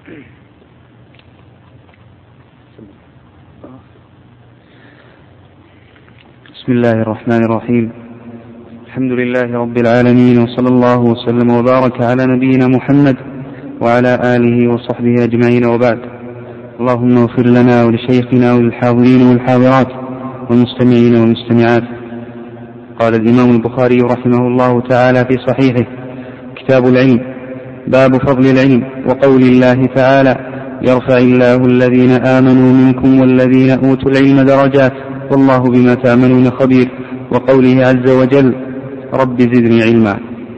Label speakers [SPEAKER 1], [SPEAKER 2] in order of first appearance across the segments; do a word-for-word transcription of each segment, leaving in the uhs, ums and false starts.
[SPEAKER 1] بسم الله الرحمن الرحيم. الحمد لله رب العالمين، وصلى الله وسلم وبارك على نبينا محمد وعلى آله وصحبه أجمعين، وبعد. اللهم اغفر لنا ولشيخنا وللحاضرين والحاضرات والمستمعين والمستمعات. قال الإمام البخاري رحمه الله تعالى في صحيحه: كتاب العلم، باب فضل العلم، وقول الله تعالى: يرفع الله الذين آمنوا منكم والذين أوتوا العلم درجات والله بما تعملون خبير، وقوله عز وجل: رب زدني علما.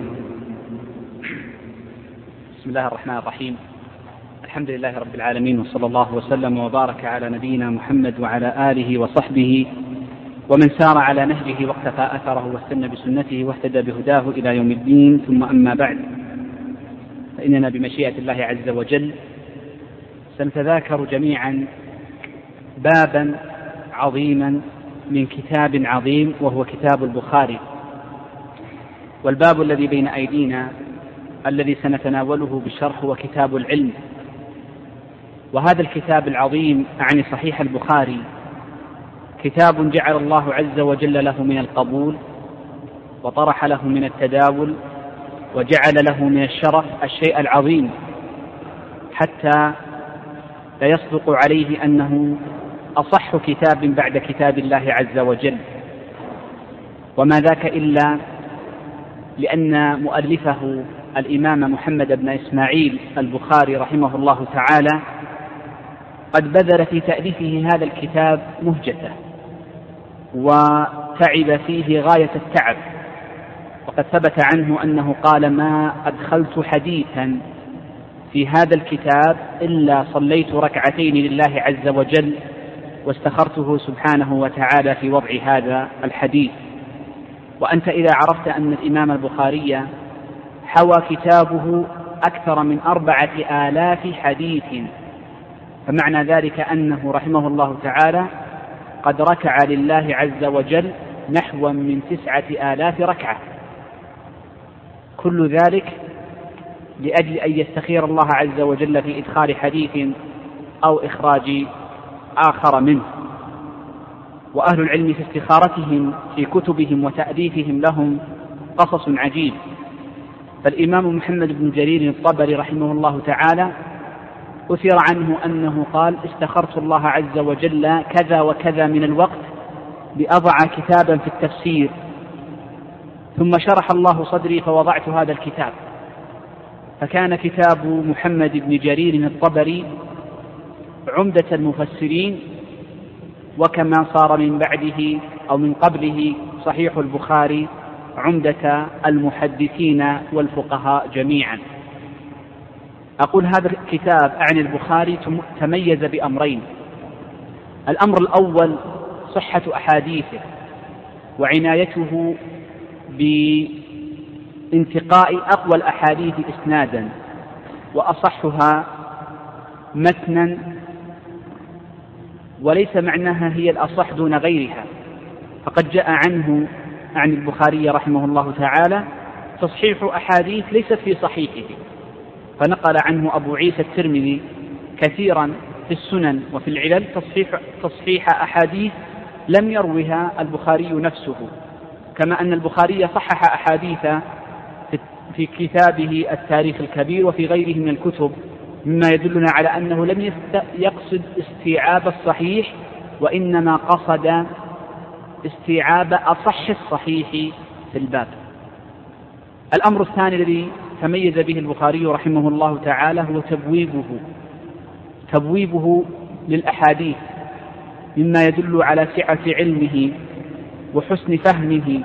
[SPEAKER 2] بسم الله الرحمن الرحيم. الحمد لله رب العالمين، وصلى الله وسلم وبارك على نبينا محمد وعلى آله وصحبه ومن سار على نهجه واقتفى أثره واستنى بسنته واهتدى بهداه إلى يوم الدين. ثم أما بعد، فإننا بمشيئة الله عز وجل سنتذاكر جميعا بابا عظيما من كتاب عظيم، وهو كتاب البخاري. والباب الذي بين أيدينا الذي سنتناوله بالشرح هو كتاب العلم. وهذا الكتاب العظيم أعني صحيح البخاري كتاب جعل الله عز وجل له من القبول، وطرح له من التداول، وجعل له من الشرف الشيء العظيم، حتى لا يصدق عليه أنه أصح كتاب بعد كتاب الله عز وجل. وما ذاك إلا لأن مؤلفه الإمام محمد بن إسماعيل البخاري رحمه الله تعالى قد بذل في تأليفه هذا الكتاب مهجته، وتعب فيه غاية التعب. وقد ثبت عنه أنه قال: ما أدخلت حديثا في هذا الكتاب إلا صليت ركعتين لله عز وجل، واستخرته سبحانه وتعالى في وضع هذا الحديث. وأنت إذا عرفت أن الإمام البخاري حوى كتابه أكثر من أربعة آلاف حديث، فمعنى ذلك أنه رحمه الله تعالى قد ركع لله عز وجل نحو من تسعة آلاف ركعة، كل ذلك لأجل أن يستخير الله عز وجل في إدخال حديث أو إخراج آخر منه. وأهل العلم في استخارتهم في كتبهم وتأليفهم لهم قصص عجيب. فالإمام محمد بن جرير الطبري رحمه الله تعالى أثر عنه أنه قال: استخرت الله عز وجل كذا وكذا من الوقت لأضع كتابا في التفسير، ثم شرح الله صدري فوضعت هذا الكتاب. فكان كتاب محمد بن جرير الطبري عمدة المفسرين، وكما صار من بعده أو من قبله صحيح البخاري عمدة المحدثين والفقهاء جميعا. أقول هذا الكتاب أعني البخاري تميز بأمرين: الأمر الأول صحة أحاديثه، وعنايته بانتقاء أقوى الأحاديث إسنادا وأصحها متنا، وليس معناها هي الأصح دون غيرها. فقد جاء عنه عن البخاري رحمه الله تعالى تصحيح أحاديث ليست في صحيحه، فنقل عنه أبو عيسى الترمذي كثيرا في السنن وفي العلل تصحيح, تصحيح أحاديث لم يروها البخاري نفسه، كما أن البخاري صحح أحاديث في كتابه التاريخ الكبير وفي غيره من الكتب، مما يدلنا على أنه لم يقصد استيعاب الصحيح، وإنما قصد استيعاب أصح الصحيح في الباب. الأمر الثاني الذي تميز به البخاري رحمه الله تعالى هو تبويبه تبويبه للأحاديث، مما يدل على سعة علمه وحسن فهمه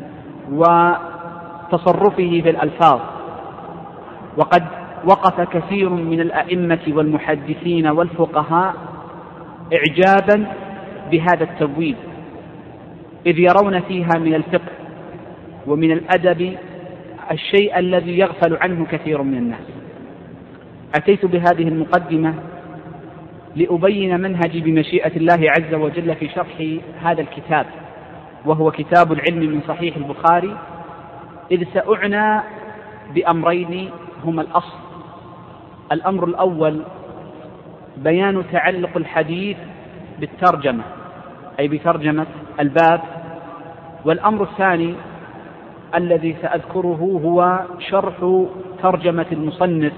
[SPEAKER 2] وتصرفه في الألفاظ. وقد وقف كثير من الأئمة والمحدثين والفقهاء إعجابا بهذا التبويب، إذ يرون فيها من الفقه ومن الأدب الشيء الذي يغفل عنه كثير من الناس. أتيت بهذه المقدمة لأبين منهجي بمشيئة الله عز وجل في شرح هذا الكتاب، وهو كتاب العلم من صحيح البخاري، إذ سأعنى بأمرين هما الأصل. الأمر الأول بيان تعلق الحديث بالترجمة، أي بترجمة الباب. والأمر الثاني الذي سأذكره هو شرح ترجمة المصنف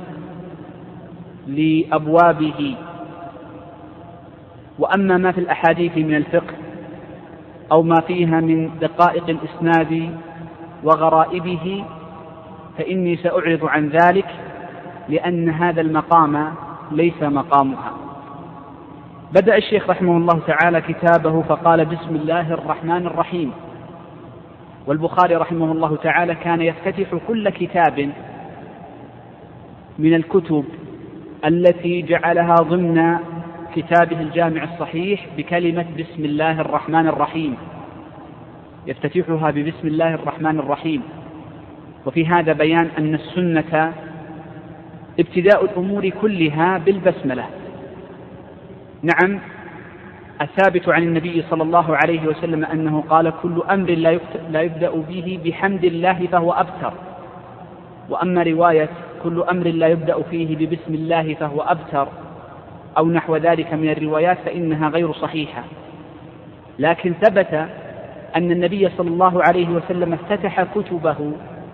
[SPEAKER 2] لأبوابه. وأما ما في الأحاديث من الفقه أو ما فيها من دقائق الإسناد وغرائبه فإني سأعرض عن ذلك، لأن هذا المقام ليس مقامها. بدأ الشيخ رحمه الله تعالى كتابه فقال: بسم الله الرحمن الرحيم. والبخاري رحمه الله تعالى كان يفتتح كل كتاب من الكتب التي جعلها ضمن كتابه الجامع الصحيح بكلمة بسم الله الرحمن الرحيم، يفتتحها ببسم الله الرحمن الرحيم. وفي هذا بيان أن السنة ابتداء الأمور كلها بالبسملة. نعم، الثابت عن النبي صلى الله عليه وسلم أنه قال: كل أمر لا يبدأ به بحمد الله فهو أبتر. وأما رواية كل أمر لا يبدأ فيه ببسم الله فهو أبتر أو نحو ذلك من الروايات فإنها غير صحيحة. لكن ثبت أن النبي صلى الله عليه وسلم افتتح كتبه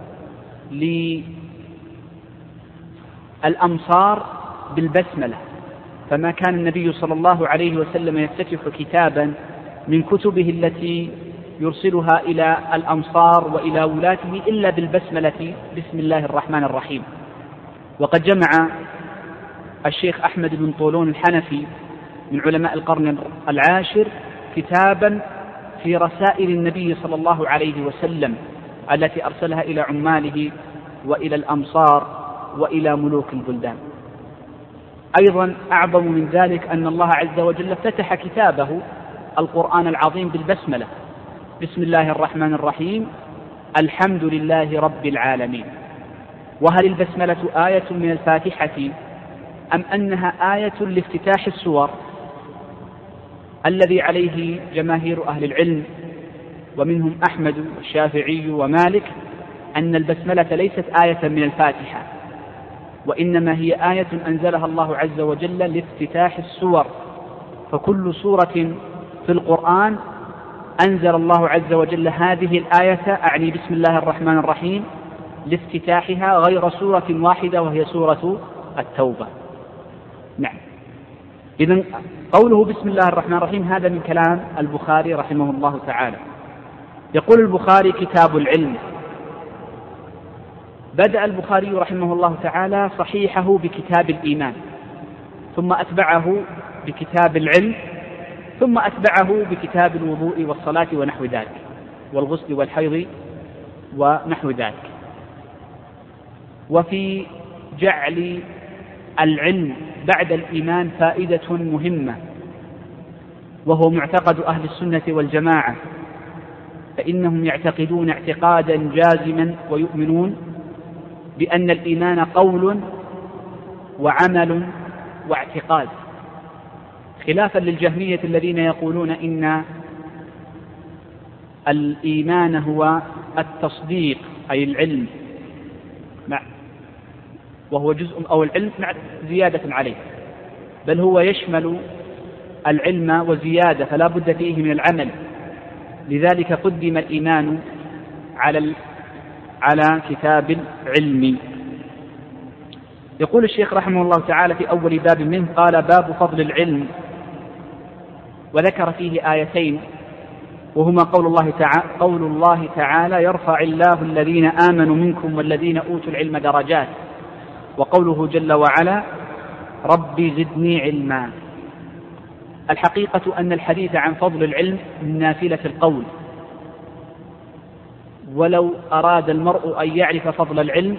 [SPEAKER 2] للأمصار بالبسملة، فما كان النبي صلى الله عليه وسلم يفتتح كتابا من كتبه التي يرسلها إلى الأمصار وإلى ولاته إلا بالبسملة بسم الله الرحمن الرحيم. وقد جمع الشيخ أحمد بن طولون الحنفي من علماء القرن العاشر كتابا في رسائل النبي صلى الله عليه وسلم التي أرسلها إلى عماله وإلى الأمصار وإلى ملوك البلدان. أيضا أعظم من ذلك أن الله عز وجل افتتح كتابه القرآن العظيم بالبسملة: بسم الله الرحمن الرحيم الحمد لله رب العالمين. وهل البسملة آية من الفاتحة أم أنها آية لافتتاح السور؟ الذي عليه جماهير أهل العلم ومنهم أحمد والشافعي ومالك أن البسملة ليست آية من الفاتحة، وإنما هي آية أنزلها الله عز وجل لافتتاح السور. فكل سورة في القرآن أنزل الله عز وجل هذه الآية، أعني بسم الله الرحمن الرحيم، لافتتاحها، غير سورة واحدة وهي سورة التوبة. نعم، إذن قوله بسم الله الرحمن الرحيم هذا من كلام البخاري رحمه الله تعالى. يقول البخاري: كتاب العلم. بدأ البخاري رحمه الله تعالى صحيحه بكتاب الإيمان، ثم أتبعه بكتاب العلم، ثم أتبعه بكتاب الوضوء والصلاة ونحو ذلك، والغسل والحيض ونحو ذلك. وفي جعل العلم بعد الإيمان فائدة مهمة، وهو معتقد أهل السنة والجماعة، فإنهم يعتقدون اعتقادا جازما ويؤمنون بأن الإيمان قول وعمل واعتقاد، خلافا للجهمية الذين يقولون إن الإيمان هو التصديق أي العلم، وهو جزء أو العلم مع زيادة عليه، بل هو يشمل العلم وزيادة، فلا بد فيه من العمل. لذلك قدم الإيمان على على كتاب العلم. يقول الشيخ رحمه الله تعالى في أول باب منه قال: باب فضل العلم. وذكر فيه آيتين، وهما قول الله تعالى, قول الله تعالى يرفع الله الذين آمنوا منكم والذين أوتوا العلم درجات، وقوله جل وعلا ربي زدني علما. الحقيقة أن الحديث عن فضل العلم من نافلة القول، ولو أراد المرء أن يعرف فضل العلم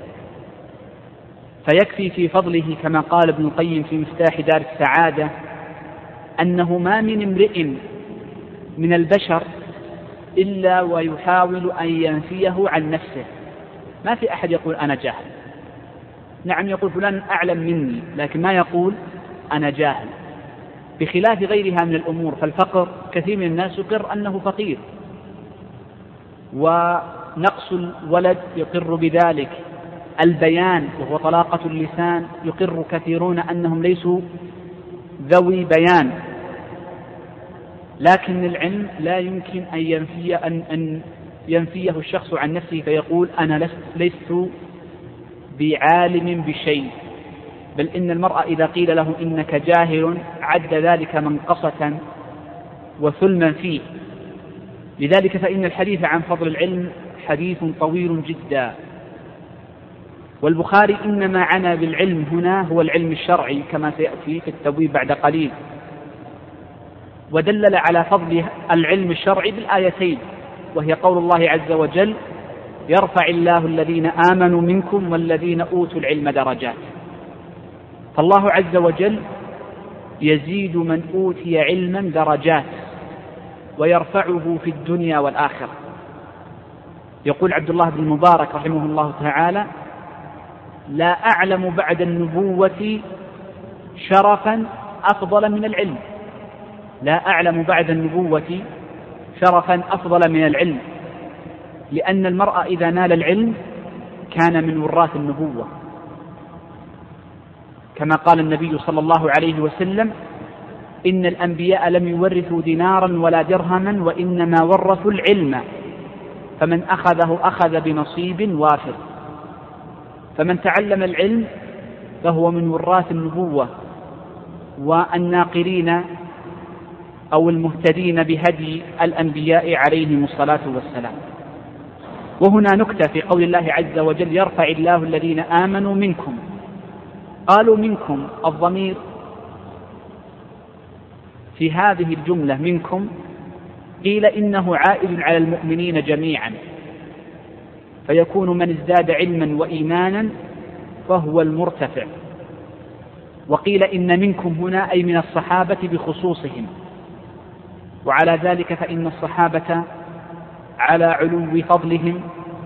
[SPEAKER 2] فيكفي في فضله كما قال ابن القيم في مفتاح دار السعادة أنه ما من امرئ من البشر إلا ويحاول أن ينفيه عن نفسه. ما في أحد يقول أنا جاهل، نعم يقول فلان أعلم مني، لكن ما يقول أنا جاهل، بخلاف غيرها من الأمور. فالفقر كثير من الناس يقر أنه فقير، ونقص الولد يقر بذلك، البيان وهو طلاقة اللسان يقر كثيرون أنهم ليسوا ذوي بيان، لكن العلم لا يمكن أن ينفي أن أن ينفيه الشخص عن نفسه فيقول أنا لست بعالم بشيء، بل إن المرء إذا قيل له إنك جاهل عد ذلك منقصة وثلما فيه. لذلك فإن الحديث عن فضل العلم حديث طويل جدا، والبخاري إنما عنى بالعلم هنا هو العلم الشرعي كما سيأتي في التبويب بعد قليل، ودلل على فضل العلم الشرعي بالآيتين، وهي قول الله عز وجل يرفع الله الذين آمنوا منكم والذين أوتوا العلم درجات. فالله عز وجل يزيد من أوتي علما درجات ويرفعه في الدنيا والآخرة. يقول عبد الله بن المبارك رحمه الله تعالى لا أعلم بعد النبوة شرفا أفضل من العلم، لا أعلم بعد النبوة شرفا أفضل من العلم، لأن المرء إذا نال العلم كان من وراث النبوة، كما قال النبي صلى الله عليه وسلم إن الأنبياء لم يورثوا دينارا ولا درهما وإنما ورثوا العلم، فمن أخذه أخذ بنصيب وافر. فمن تعلم العلم فهو من وراث النبوة والناقلين أو المهتدين بهدي الأنبياء عليهم الصلاة والسلام. وهنا نكتة في قول الله عز وجل يرفع الله الذين آمنوا منكم. قالوا منكم الضمير في هذه الجملة منكم قيل إنه عائد على المؤمنين جميعا، فيكون من ازداد علما وإيمانا فهو المرتفع. وقيل إن منكم هنا أي من الصحابة بخصوصهم، وعلى ذلك فإن الصحابة على علو فضلهم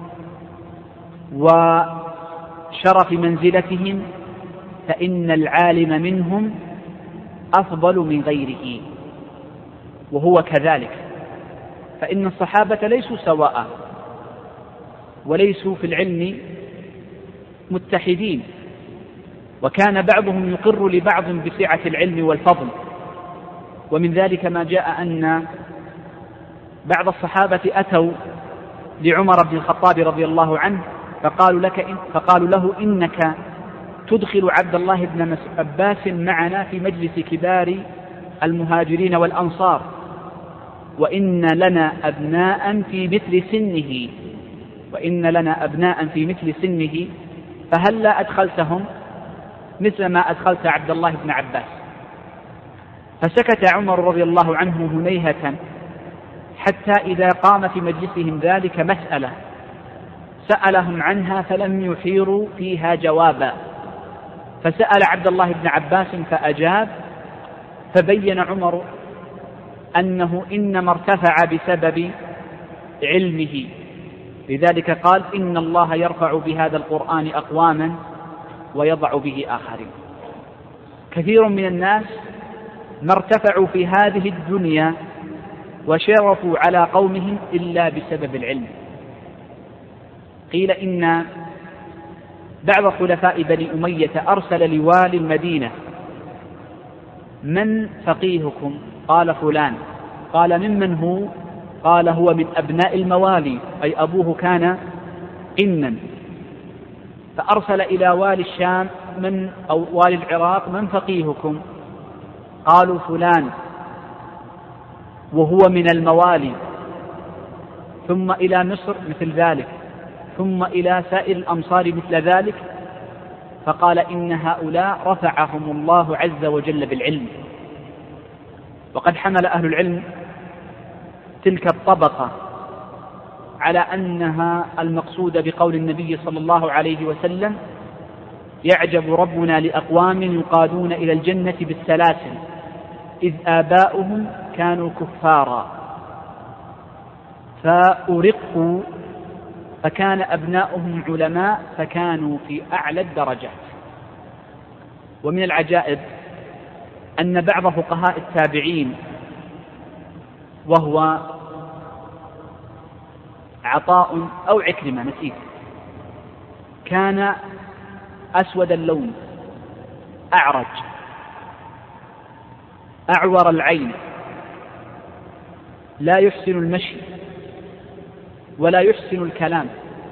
[SPEAKER 2] وشرف منزلتهم، فإن العالم منهم أفضل من غيره، وهو كذلك، فإن الصحابة ليسوا سواء وليسوا في العلم متحدين، وكان بعضهم يقر لبعض بسعة العلم والفضل. ومن ذلك ما جاء أن بعض الصحابة أتوا لعمر بن الخطاب رضي الله عنه فقالوا, لك إن فقالوا له إنك تدخل عبد الله بن عباس معنا في مجلس كبار المهاجرين والأنصار، وإن لنا أبناء في مثل سنه وإن لنا أبناء في مثل سنه فهل لا أدخلتهم مثل ما أدخلت عبد الله بن عباس؟ فسكت عمر رضي الله عنه هنيهة حتى إذا قام في مجلسهم ذلك مسألة سألهم عنها فلم يحيروا فيها جوابا، فسأل عبد الله بن عباس فأجاب، فبين عمر أنه إنما ارتفع بسبب علمه، لذلك قال إن الله يرفع بهذا القرآن أقواما ويضع به آخرين. كثير من الناس ما ارتفعوا في هذه الدنيا وشرفوا على قومهم إلا بسبب العلم. قيل إن بعض خلفاء بني أمية أرسل لوالي المدينة من فقيهكم؟ قال فلان. قال ممن هو؟ قال هو من أبناء الموالي، أي أبوه كان قنا. فأرسل إلى والي الشام من أو والي العراق من فقيهكم؟ قالوا فلان وهو من الموالي. ثم إلى مصر مثل ذلك، ثم إلى سائر الأمصار مثل ذلك، فقال إن هؤلاء رفعهم الله عز وجل بالعلم. وقد حمل أهل العلم تلك الطبقة على أنها المقصود بقول النبي صلى الله عليه وسلم يعجب ربنا لأقوام يقادون إلى الجنة بالسلاسل إذ آباؤهم كانوا كفارا فأرقوا فكان أبناؤهم علماء فكانوا في أعلى الدرجات. ومن العجائب أن بعض فقهاء التابعين وهو عطاء أو عكرمة نسيت كان أسود اللون أعرج أعور العين لا يحسن المشي ولا يحسن الكلام،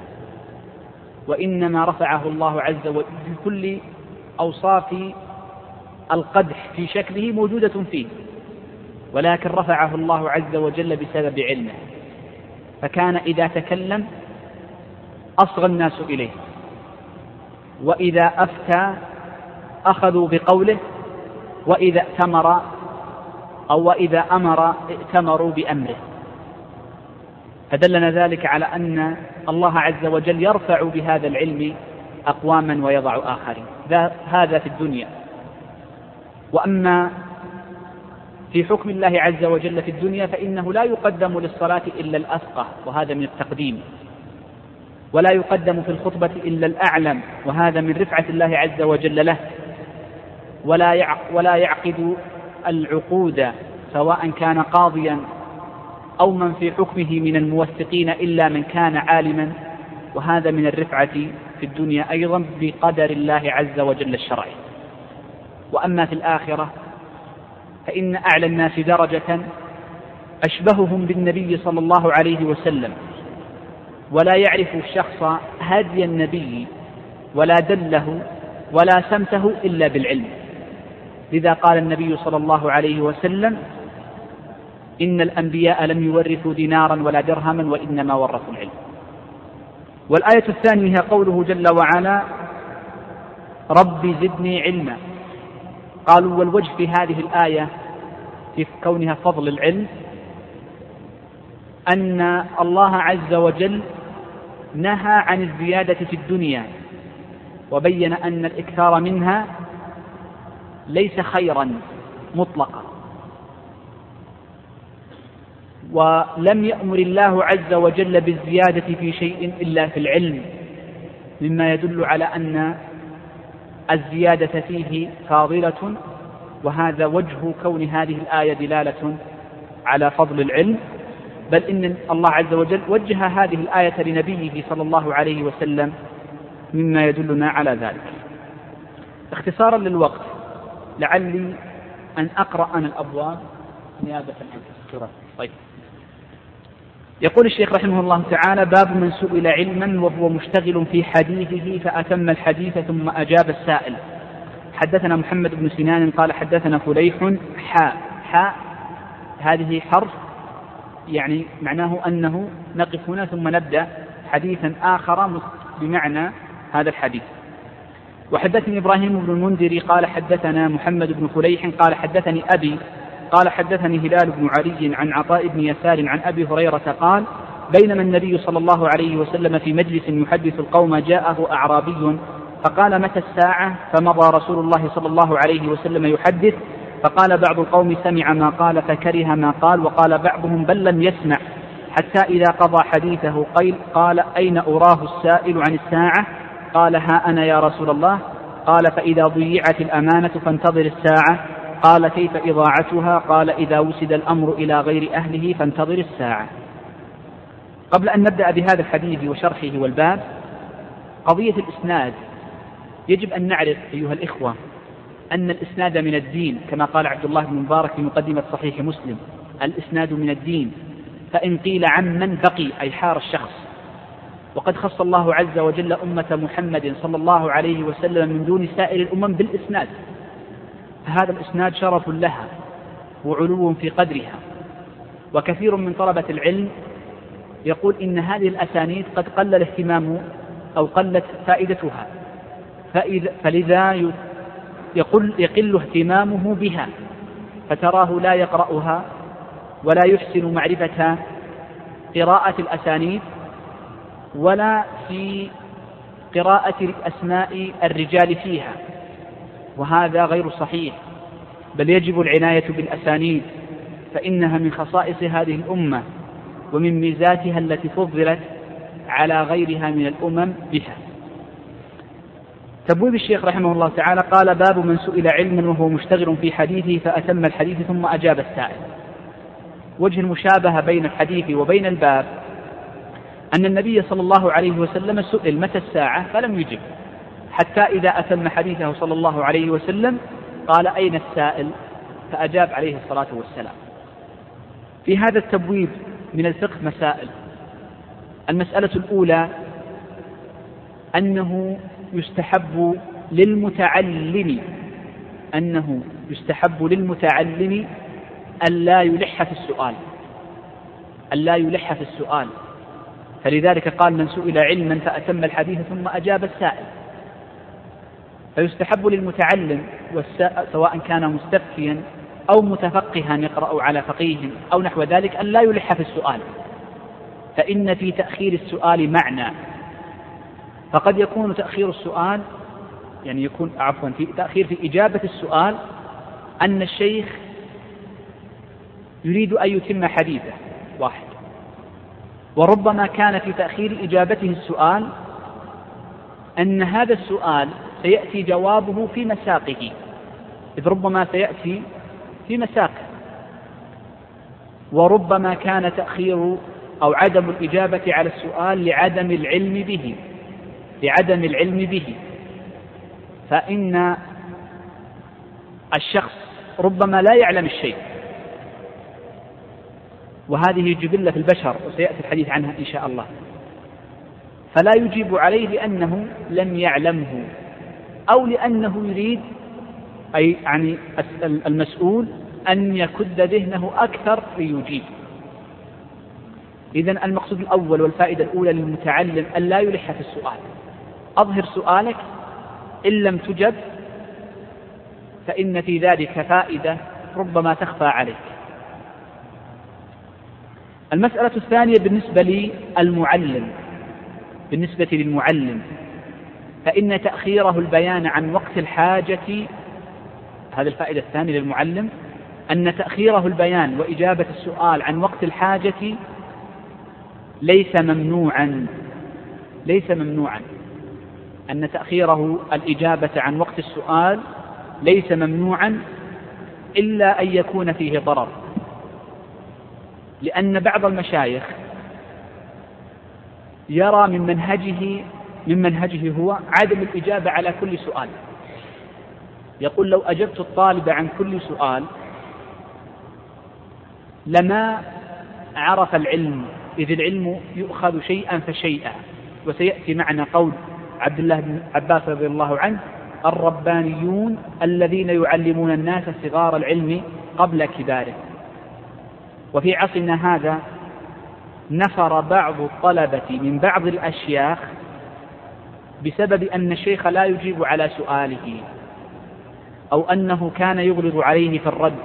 [SPEAKER 2] وإنما رفعه الله عز وجل بكل أوصاف القدح في شكله موجودة فيه، ولكن رفعه الله عز وجل بسبب علمه، فكان إذا تكلم أصغى الناس إليه، وإذا أفتى أخذوا بقوله، وإذا ائتمر أو وإذا أمر ائتمروا بأمره. فدلنا ذلك على أن الله عز وجل يرفع بهذا العلم أقواما ويضع آخرين، هذا في الدنيا. وأما في حكم الله عز وجل في الدنيا فإنه لا يقدم للصلاة إلا الأفقه، وهذا من التقديم، ولا يقدم في الخطبة إلا الأعلم، وهذا من رفعة الله عز وجل له، ولا ولا يعقد العقود سواء كان قاضيا أو من في حكمه من الموثقين إلا من كان عالما، وهذا من الرفعة في الدنيا أيضا بقدر الله عز وجل الشرعي. وأما في الآخرة فإن أعلى الناس درجة أشبههم بالنبي صلى الله عليه وسلم، ولا يعرف الشخص هدي النبي ولا دله ولا سمته إلا بالعلم. لذا قال النبي صلى الله عليه وسلم: إن الأنبياء لم يورثوا دينارا ولا درهما وإنما ورثوا العلم. والآية الثانية هي قوله جل وعلا: رب زدني علما. قالوا والوجه في هذه الآية في كونها فضل العلم أن الله عز وجل نهى عن الزيادة في الدنيا، وبين أن الإكثار منها ليس خيرا مطلقا، ولم يأمر الله عز وجل بالزيادة في شيء إلا في العلم، مما يدل على أن الزيادة فيه فاضلة، وهذا وجه كون هذه الآية دلالة على فضل العلم. بل إن الله عز وجل وجه هذه الآية لنبيه صلى الله عليه وسلم، مما يدلنا على ذلك. اختصارا للوقت لعلي أن أقرأ عن الأبواب نيابة عنك. طيب. يقول الشيخ رحمه الله تعالى: باب من سئل علما وهو مشتغل في حديثه فأتم الحديث ثم أجاب السائل. حدثنا محمد بن سنان قال حدثنا فليح حاء حاء هذه حرف يعني معناه أنه نقف هنا ثم نبدأ حديثا آخر بمعنى هذا الحديث. وحدثني إبراهيم بن المنذر قال حدثنا محمد بن فليح قال حدثني أبي قال حدثني هلال بن علي عن عطاء بن يسار عن أبي هريرة قال: بينما النبي صلى الله عليه وسلم في مجلس يحدث القوم جاءه أعرابي فقال: متى الساعة؟ فمضى رسول الله صلى الله عليه وسلم يحدث، فقال بعض القوم: سمع ما قال فكره ما قال، وقال بعضهم: بل لم يسمع، حتى إذا قضى حديثه قيل قال: أين أراه السائل عن الساعة؟ قال: ها أنا يا رسول الله. قال: فإذا ضيعت الأمانة فانتظر الساعة. قال: كيف إضاعتها؟ قال: إذا وسد الأمر إلى غير أهله فانتظر الساعة. قبل أن نبدأ بهذا الحديث وشرحه والباب، قضية الإسناد يجب أن نعرف أيها الإخوة أن الإسناد من الدين، كما قال عبد الله بن مبارك في مقدمة صحيح مسلم: الإسناد من الدين، فإن قيل عمن بقي أي حار الشخص. وقد خص الله عز وجل أمة محمد صلى الله عليه وسلم من دون سائر الأمم بالإسناد، فهذا الإسناد شرف لها وعلو في قدرها. وكثير من طلبة العلم يقول إن هذه الأسانيد قد قل الاهتمام أو قلت فائدتها، فلذا يقل, يقل اهتمامه بها، فتراه لا يقرأها ولا يحسن معرفة قراءة الأسانيد ولا في قراءة أسماء الرجال فيها، وهذا غير صحيح، بل يجب العناية بالأسانيد، فإنها من خصائص هذه الأمة ومن ميزاتها التي فضلت على غيرها من الأمم بها. تبويب الشيخ رحمه الله تعالى قال: باب من سئل علما وهو مشتغل في حديثه فأتم الحديث ثم أجاب السائل. وجه المشابهة بين الحديث وبين الباب أن النبي صلى الله عليه وسلم سئل متى الساعة فلم يجب، حتى إذا أتم حديثه صلى الله عليه وسلم قال أين السائل؟ فأجاب عليه الصلاة والسلام. في هذا التبويب من الفقه مسائل. المسألة الأولى أنه يستحب للمتعلم أنه يستحب للمتعلم ألا يلح في السؤال ألا يلح في السؤال فلذلك قال من سئل علما فأتم الحديث ثم أجاب السائل. فيستحب للمتعلم سواء كان مستفتيا أو متفقها يقرأ على فقيه أو نحو ذلك أن لا يلح في السؤال، فإن في تأخير السؤال معنى. فقد يكون تأخير السؤال يعني يكون عفوا في تأخير في إجابة السؤال أن الشيخ يريد أن يتم حديثه واحد، وربما كان في تأخير إجابته السؤال أن هذا السؤال سيأتي جوابه في مساقه، إذ ربما سيأتي في مساقه. وربما كان تأخير أو عدم الإجابة على السؤال لعدم العلم به لعدم العلم به فإن الشخص ربما لا يعلم الشيء، وهذه جبلة في البشر وسيأتي الحديث عنها إن شاء الله، فلا يجيب عليه لأنه لم يعلمه أو لأنه يريد أي يعني المسؤول أن يكد ذهنه أكثر ليجيب. إذن المقصود الأول والفائدة الأولى للمتعلم أن لا يلح في السؤال. أظهر سؤالك، إن لم تجب فإن في ذلك فائدة ربما تخفى عليك. المسألة الثانية بالنسبة للمعلم بالنسبة للمعلم فإن تأخيره البيان عن وقت الحاجة، هذه الفائدة الثانية للمعلم، أن تأخيره البيان وإجابة السؤال عن وقت الحاجة ليس ممنوعا ليس ممنوعا أن تأخيره الإجابة عن وقت السؤال ليس ممنوعا إلا أن يكون فيه ضرر، لأن بعض المشايخ يرى من منهجه من منهجه هو عدم الإجابة على كل سؤال. يقول لو أجبت الطالب عن كل سؤال لما عرف العلم، إذ العلم يؤخذ شيئا فشيئا. وسيأتي معنا قول عبد الله بن عباس رضي الله عنه الربانيون الذين يعلمون الناس صغار العلم قبل كباره. وفي عصرنا هذا نفر بعض الطلبة من بعض الأشياخ بسبب أن الشيخ لا يجيب على سؤاله أو أنه كان يغلظ عليه في الرد،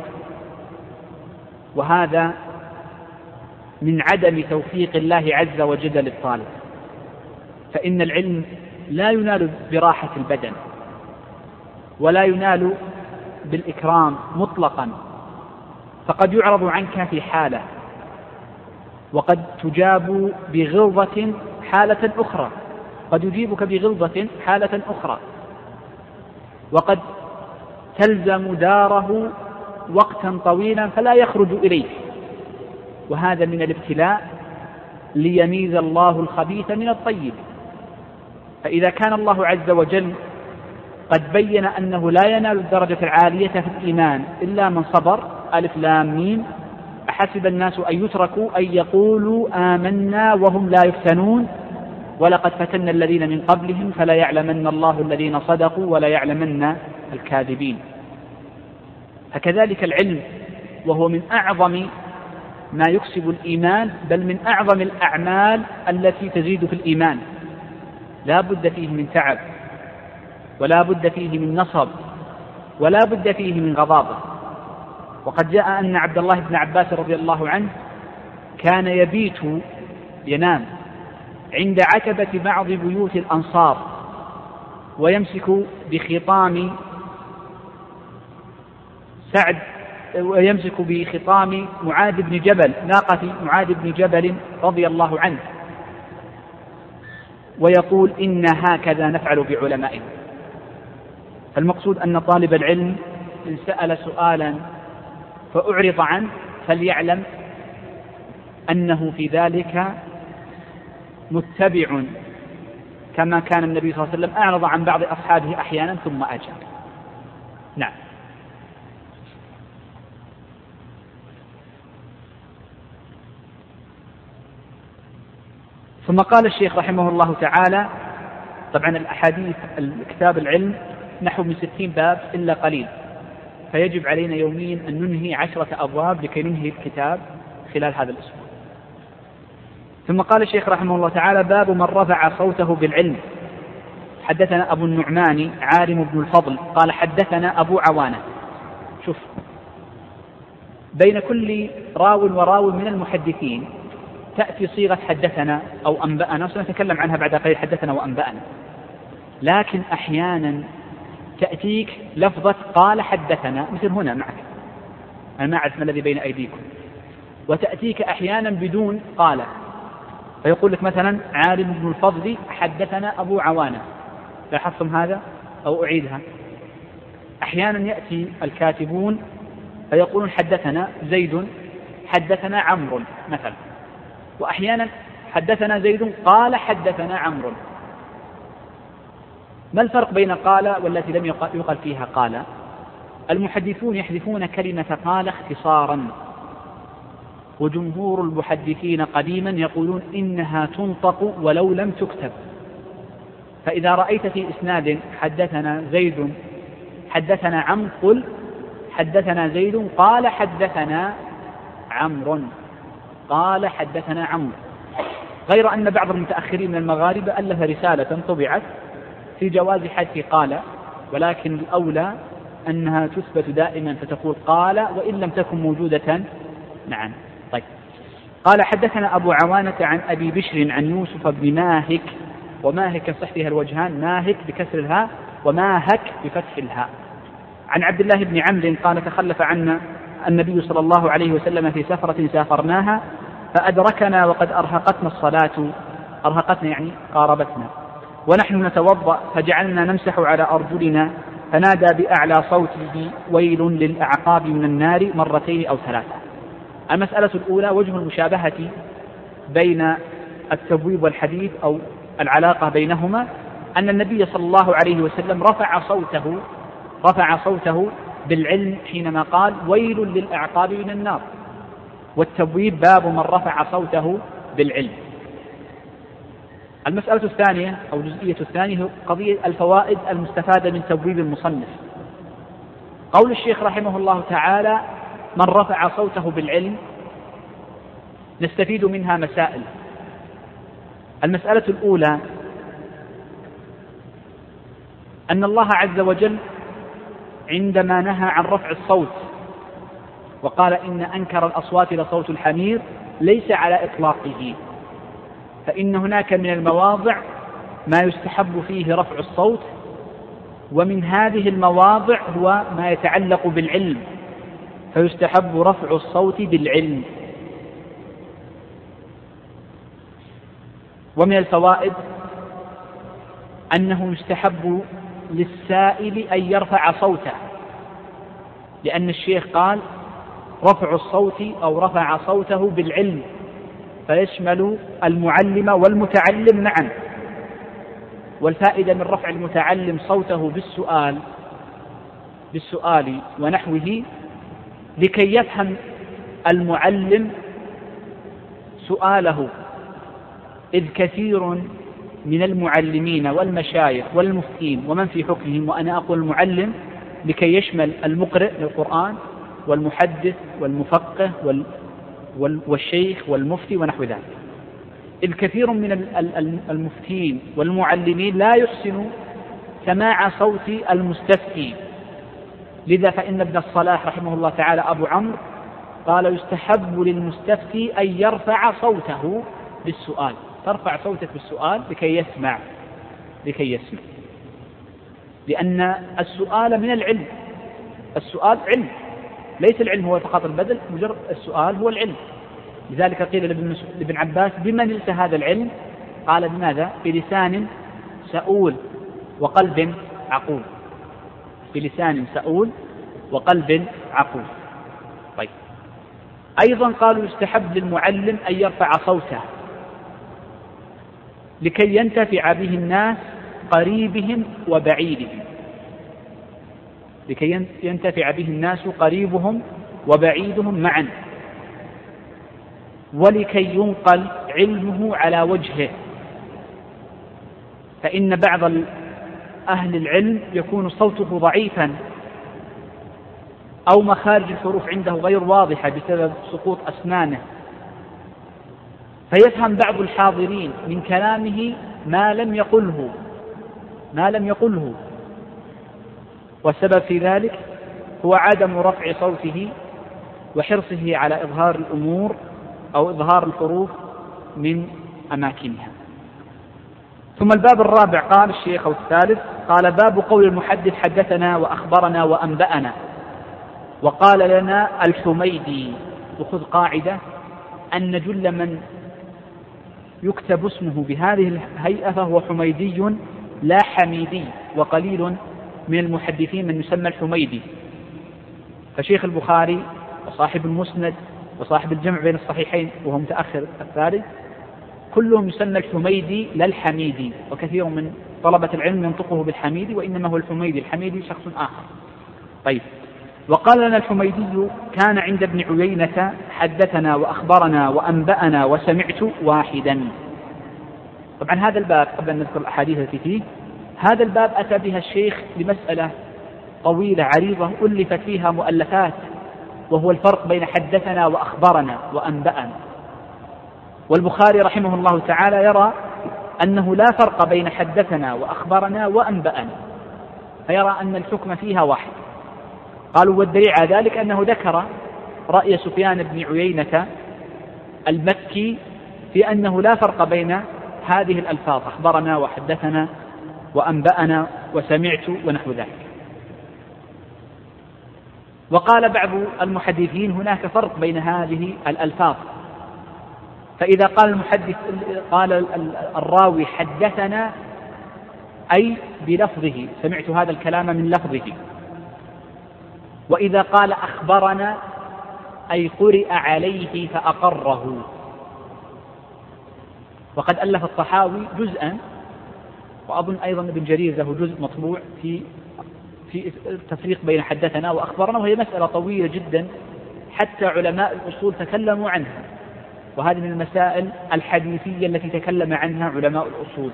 [SPEAKER 2] وهذا من عدم توفيق الله عز وجل للطالب. فإن العلم لا ينال براحة البدن ولا ينال بالإكرام مطلقا، فقد يعرض عنك في حالة وقد تجاب بغلظة حالة أخرى، قد يجيبك بغلظة حالة أخرى، وقد تلزم داره وقتا طويلا فلا يخرج إليه. وهذا من الابتلاء ليميز الله الخبيث من الطيب. فإذا كان الله عز وجل قد بين أنه لا ينال الدرجة العالية في الإيمان إلا من صبر، ألف لام ميم، أحسب الناس أن يتركوا أن يقولوا آمنا وهم لا يفتنون ولقد فتنا الذين من قبلهم فلا يعلمن الله الذين صدقوا ولا يعلمن الكاذبين. فكذلك العلم وهو من أعظم ما يكسب الإيمان، بل من أعظم الأعمال التي تزيد في الإيمان، لا بد فيه من تعب ولا بد فيه من نصب ولا بد فيه من غضاضة. وقد جاء أن عبد الله بن عباس رضي الله عنه كان يبيت ينام عند عتبة بعض بيوت الأنصار ويمسك بخطام سعد ويمسك بخطام معاذ بن جبل، ناقة معاذ بن جبل رضي الله عنه، ويقول إن هكذا نفعل بعلمائنا. فالمقصود أن طالب العلم إن سأل سؤالا فأعرض عنه فليعلم أنه في ذلك متبع كما كان النبي صلى الله عليه وسلم أعرض عن بعض أصحابه أحيانا ثم أجاب. نعم. ثم قال الشيخ رحمه الله تعالى: طبعا الأحاديث كتاب العلم نحو من ستين باب إلا قليل، فيجب علينا يوميا أن ننهي عشرة أبواب لكي ننهي الكتاب خلال هذا الأسبوع. ثم قال الشيخ رحمه الله تعالى: باب من رفع صوته بالعلم. حدثنا أبو النعمان عارم بن الفضل قال حدثنا أبو عوانة. شوف، بين كل راو وراو من المحدثين تأتي صيغة حدثنا أو أنبأنا، سنتكلم عنها بعد قليل، حدثنا وأنبأنا. لكن أحيانا تأتيك لفظة قال حدثنا، مثل هنا معك، أنا ما أعرف ما الذي بين أيديكم، وتأتيك أحيانا بدون قال، فيقول لك مثلا عارم بن الفضل حدثنا أبو عوانة، لاحظتم هذا أو أعيدها؟ أحيانا يأتي الكاتبون فيقولون حدثنا زيد حدثنا عمرو مثلا، وأحيانا حدثنا زيد قال حدثنا عمرو. ما الفرق بين قال والتي لم يقال فيها قال؟ المحدثون يحذفون كلمة قال اختصارا، وجمهور المحدثين قديما يقولون إنها تنطق ولو لم تكتب. فإذا رأيت في إسناد حدثنا زيد حدثنا عمرو قل حدثنا زيد قال حدثنا عمرو، قال حدثنا عمرو. غير أن بعض المتأخرين من المغاربة ألف رسالة طبعت في جواز حذف قال، ولكن الأولى أنها تثبت دائما فتقول قال وإن لم تكن موجودة. نعم. طيب. قال حدثنا أبو عوانة عن أبي بشر عن يوسف بن ماهك، وماهك يصح فيها الوجهان، ماهك بكسر الهاء وماهك بفتح الهاء، عن عبد الله بن عمرو قال تخلف عنا النبي صلى الله عليه وسلم في سفرة سافرناها فأدركنا وقد أرهقتنا الصلاة، أرهقتنا يعني قاربتنا، ونحن نتوضأ فجعلنا نمسح على أرجلنا، فنادى بأعلى صوته ويل للأعقاب من النار مرتين أو ثلاثة. المسألة الأولى وجه المشابهة بين التبويب والحديث أو العلاقة بينهما، أن النبي صلى الله عليه وسلم رفع صوته رفع صوته بالعلم حينما قال ويل للأعقاب من النار، والتبويب باب من رفع صوته بالعلم. المسألة الثانية أو الجزئية الثانية قضية الفوائد المستفادة من تبويب المصنف. قول الشيخ رحمه الله تعالى من رفع صوته بالعلم، نستفيد منها مسائل. المسألة الأولى أن الله عز وجل عندما نهى عن رفع الصوت وقال إن أنكر الأصوات لصوت الحمير ليس على إطلاقه، فإن هناك من المواضع ما يستحب فيه رفع الصوت، ومن هذه المواضع هو ما يتعلق بالعلم، فيستحب رفع الصوت بالعلم. ومن الفوائد أنه يستحب للسائل أن يرفع صوته، لأن الشيخ قال رفع الصوت أو رفع صوته بالعلم، فيشمل المعلم والمتعلم معا. والفائدة من رفع المتعلم صوته بالسؤال بالسؤال ونحوه لكي يفهم المعلم سؤاله، إذ كثير من المعلمين والمشايخ والمفتين ومن في حكمهم، وأنا أقول المعلم لكي يشمل المقرئ للقرآن والمحدث والمفقه والشيخ والمفتي ونحو ذلك، إذ كثير من المفتين والمعلمين لا يحسن سماع صوت المستفتي. لذا فإن ابن الصلاح رحمه الله تعالى أبو عمرو قال يستحب للمستفتي أن يرفع صوته بالسؤال، ترفع صوتك بالسؤال لكي يسمع لكي يسمع لأن السؤال من العلم، السؤال علم، ليس العلم هو فقط البذل، مجرد السؤال هو العلم. لذلك قيل لابن عباس بما نلت هذا العلم؟ قال بماذا؟ بلسان سؤول وقلب عقول، بلسان سؤول وقلب عقول. طيب، أيضا قالوا يستحب للمعلم أن يرفع صوته، لكي ينتفع به الناس قريبهم وبعيدهم، لكي ينتفع به الناس قريبهم وبعيدهم معا، ولكي ينقل علمه على وجهه، فإن بعض أهل العلم يكون صوته ضعيفا أو مخارج الحروف عنده غير واضحة بسبب سقوط أسنانه، فيفهم بعض الحاضرين من كلامه ما لم يقله ما لم يقله والسبب في ذلك هو عدم رفع صوته وحرصه على إظهار الأمور أو إظهار الحروف من أماكنها. ثم الباب الرابع قال الشيخ أو الثالث قال: باب قول المحدث حدثنا وأخبرنا وأنبأنا. وقال لنا الحميدي. وخذ قاعدة أن جل من يكتب اسمه بهذه الهيئة فهو حميدي لا حميدي، وقليل من المحدثين من يسمى الحميدي. فشيخ البخاري وصاحب المسند وصاحب الجمع بين الصحيحين وهو متأخر الثالث كلهم يسمى الحميدي لا الحميدي، وكثير من طلبة العلم ينطقه بالحميدي وإنما هو الحميدي، الحميدي شخص آخر. طيب، وقال لنا الحميدي: كان عند ابن عيينة حدثنا وأخبرنا وأنبأنا وسمعت واحدا. طبعا هذا الباب قبل أن نذكر الأحاديث التي فيه، هذا الباب أتى بها الشيخ لمسألة طويلة عريضة ألفت فيها مؤلفات، وهو الفرق بين حدثنا وأخبرنا وأنبأنا. والبخاري رحمه الله تعالى يرى أنه لا فرق بين حدثنا وأخبرنا وأنبأنا، فيرى أن الحكم فيها واحد. قالوا: والدليل على ذلك أنه ذكر رأي سفيان بن عيينة المكي في أنه لا فرق بين هذه الألفاظ أخبرنا وحدثنا وأنبأنا وسمعت ونحو ذلك. وقال بعض المحدثين: هناك فرق بين هذه الألفاظ، فإذا قال المحدث قال الراوي حدثنا أي بلفظه، سمعت هذا الكلام من لفظه، وإذا قال أخبرنا أي قرئ عليه فأقره. وقد ألف الطحاوي جزءا، وأظن أيضا ابن جرير له جزء مطبوع في في التفريق بين حدثنا وأخبرنا، وهي مسألة طويلة جدا حتى علماء الأصول تكلموا عنها، وهذه من المسائل الحديثية التي تكلم عنها علماء الأصول.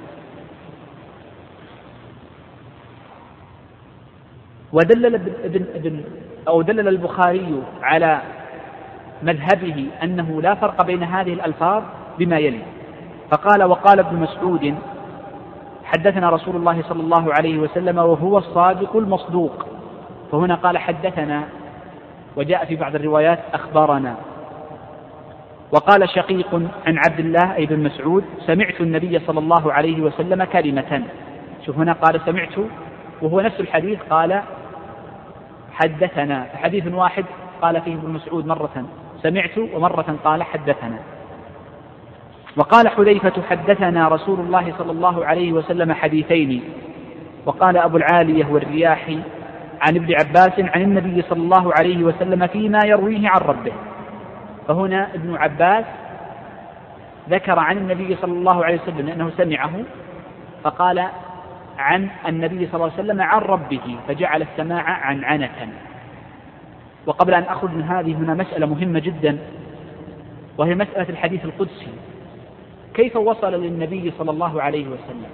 [SPEAKER 2] ودلل ابن ابن أو دلل البخاري على مذهبه أنه لا فرق بين هذه الألفاظ بما يلي، فقال: وقال ابن مسعود: حدثنا رسول الله صلى الله عليه وسلم وهو الصادق المصدوق. فهنا قال حدثنا، وجاء في بعض الروايات أخبرنا. وقال شقيق عن عبد الله أي بن مسعود: سمعت النبي صلى الله عليه وسلم كلمة. شوف هنا قال سمعت، وهو نفس الحديث قال حدثنا، حديث واحد قال فيه ابن مسعود مرة سمعت ومرة قال حدثنا. وقال حذيفة: حدثنا رسول الله صلى الله عليه وسلم حديثين. وقال أبو العالية والرياحي عن ابن عباس عن النبي صلى الله عليه وسلم فيما يرويه عن ربه. فهنا ابن عباس ذكر عن النبي صلى الله عليه وسلم أنه سمعه، فقال عن النبي صلى الله عليه وسلم عن ربه، فجعل السماع عن عنة. وقبل أن أخرج من هذه هنا مسألة مهمة جدا، وهي مسألة الحديث القدسي. كيف وصل للنبي صلى الله عليه وسلم؟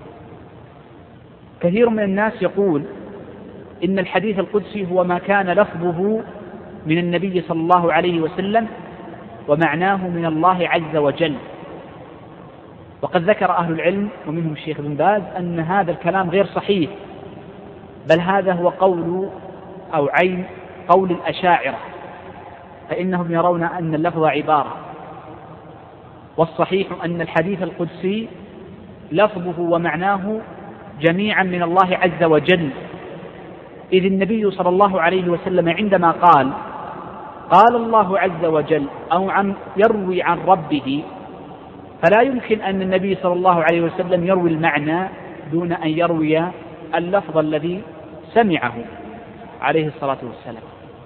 [SPEAKER 2] كثير من الناس يقول إن الحديث القدسي هو ما كان لفظه من النبي صلى الله عليه وسلم ومعناه من الله عز وجل. وقد ذكر أهل العلم ومنهم الشيخ ابن باز أن هذا الكلام غير صحيح، بل هذا هو قول أو عين قول الأشاعرة، فإنهم يرون أن اللفظ عبارة، والصحيح أن الحديث القدسي لفظه ومعناه جميعا من الله عز وجل. إذ النبي صلى الله عليه وسلم عندما قال قال الله عز وجل أو عن يروي عن ربه، فلا يمكن أن النبي صلى الله عليه وسلم يروي المعنى دون أن يروي اللفظ الذي سمعه عليه الصلاة والسلام.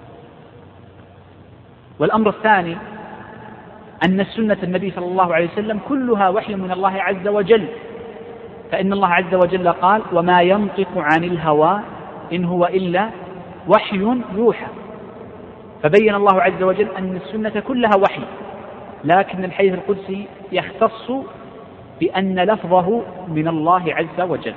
[SPEAKER 2] والأمر الثاني أن السنة النبي صلى الله عليه وسلم كلها وحي من الله عز وجل، فإن الله عز وجل قال وما ينطق عن الهوى إن هو إلا وحي يوحى، فبين الله عز وجل أن السنة كلها وحي، لكن الحديث القدسي يختص بأن لفظه من الله عز وجل.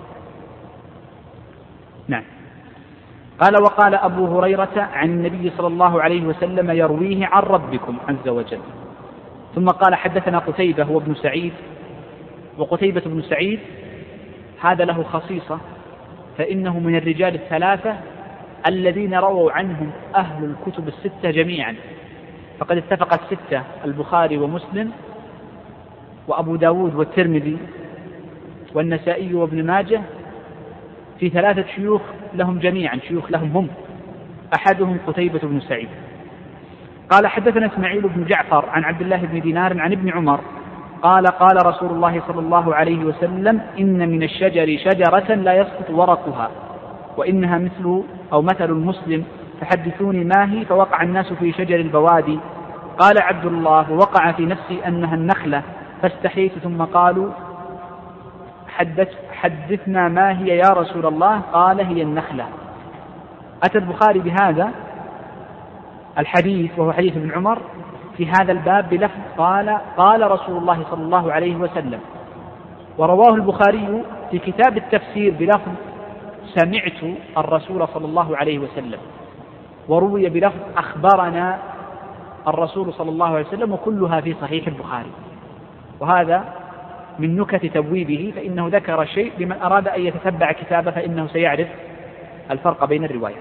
[SPEAKER 2] نعم. قال وقال أبو هريرة عن النبي صلى الله عليه وسلم يرويه عن ربكم عز وجل. ثم قال حدثنا قتيبة هو ابن سعيد، وقتيبة بن سعيد هذا له خصيصة، فإنه من الرجال الثلاثة الذين رووا عنهم أهل الكتب الستة جميعا، فقد اتفق الستة البخاري ومسلم وأبو داود والترمذي والنسائي وابن ماجه في ثلاثة شيوخ لهم جميعا، شيوخ لهم هم، أحدهم قتيبة بن سعيد. قال حدثنا إسماعيل بن جعفر عن عبد الله بن دينار عن ابن عمر قال قال رسول الله صلى الله عليه وسلم إن من الشجر شجرة لا يسقط ورقها وإنها مثل أو مثل المسلم فحدثوني ما هي، فوقع الناس في شجر البوادي. قال عبد الله وقع في نفسي أنها النخلة فاستحيت، ثم قالوا حدث حدثنا ما هي يا رسول الله؟ قال هي النخلة. أتى البخاري بهذا الحديث وهو حديث ابن عمر في هذا الباب بلفظ قال قال رسول الله صلى الله عليه وسلم، ورواه البخاري في كتاب التفسير بلفظ سمعت الرسول صلى الله عليه وسلم، وروي بلفظ أخبرنا الرسول صلى الله عليه وسلم، وكلها في صحيح البخاري. وهذا من نكت تبويبه، فإنه ذكر شيء لمن أراد أن يتتبع كتابه فإنه سيعرف الفرق بين الروايات.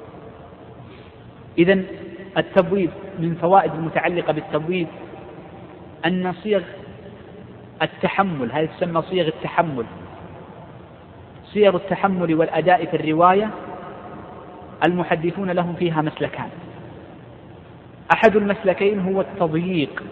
[SPEAKER 2] إذن التبويب من فوائد المتعلقة بالتبويب أن صيغ التحمل، هذه تسمى صيغ التحمل، صيغ التحمل والأداء في الرواية المحدثون لهم فيها مسلكان. أحد المسلكين هو التضييق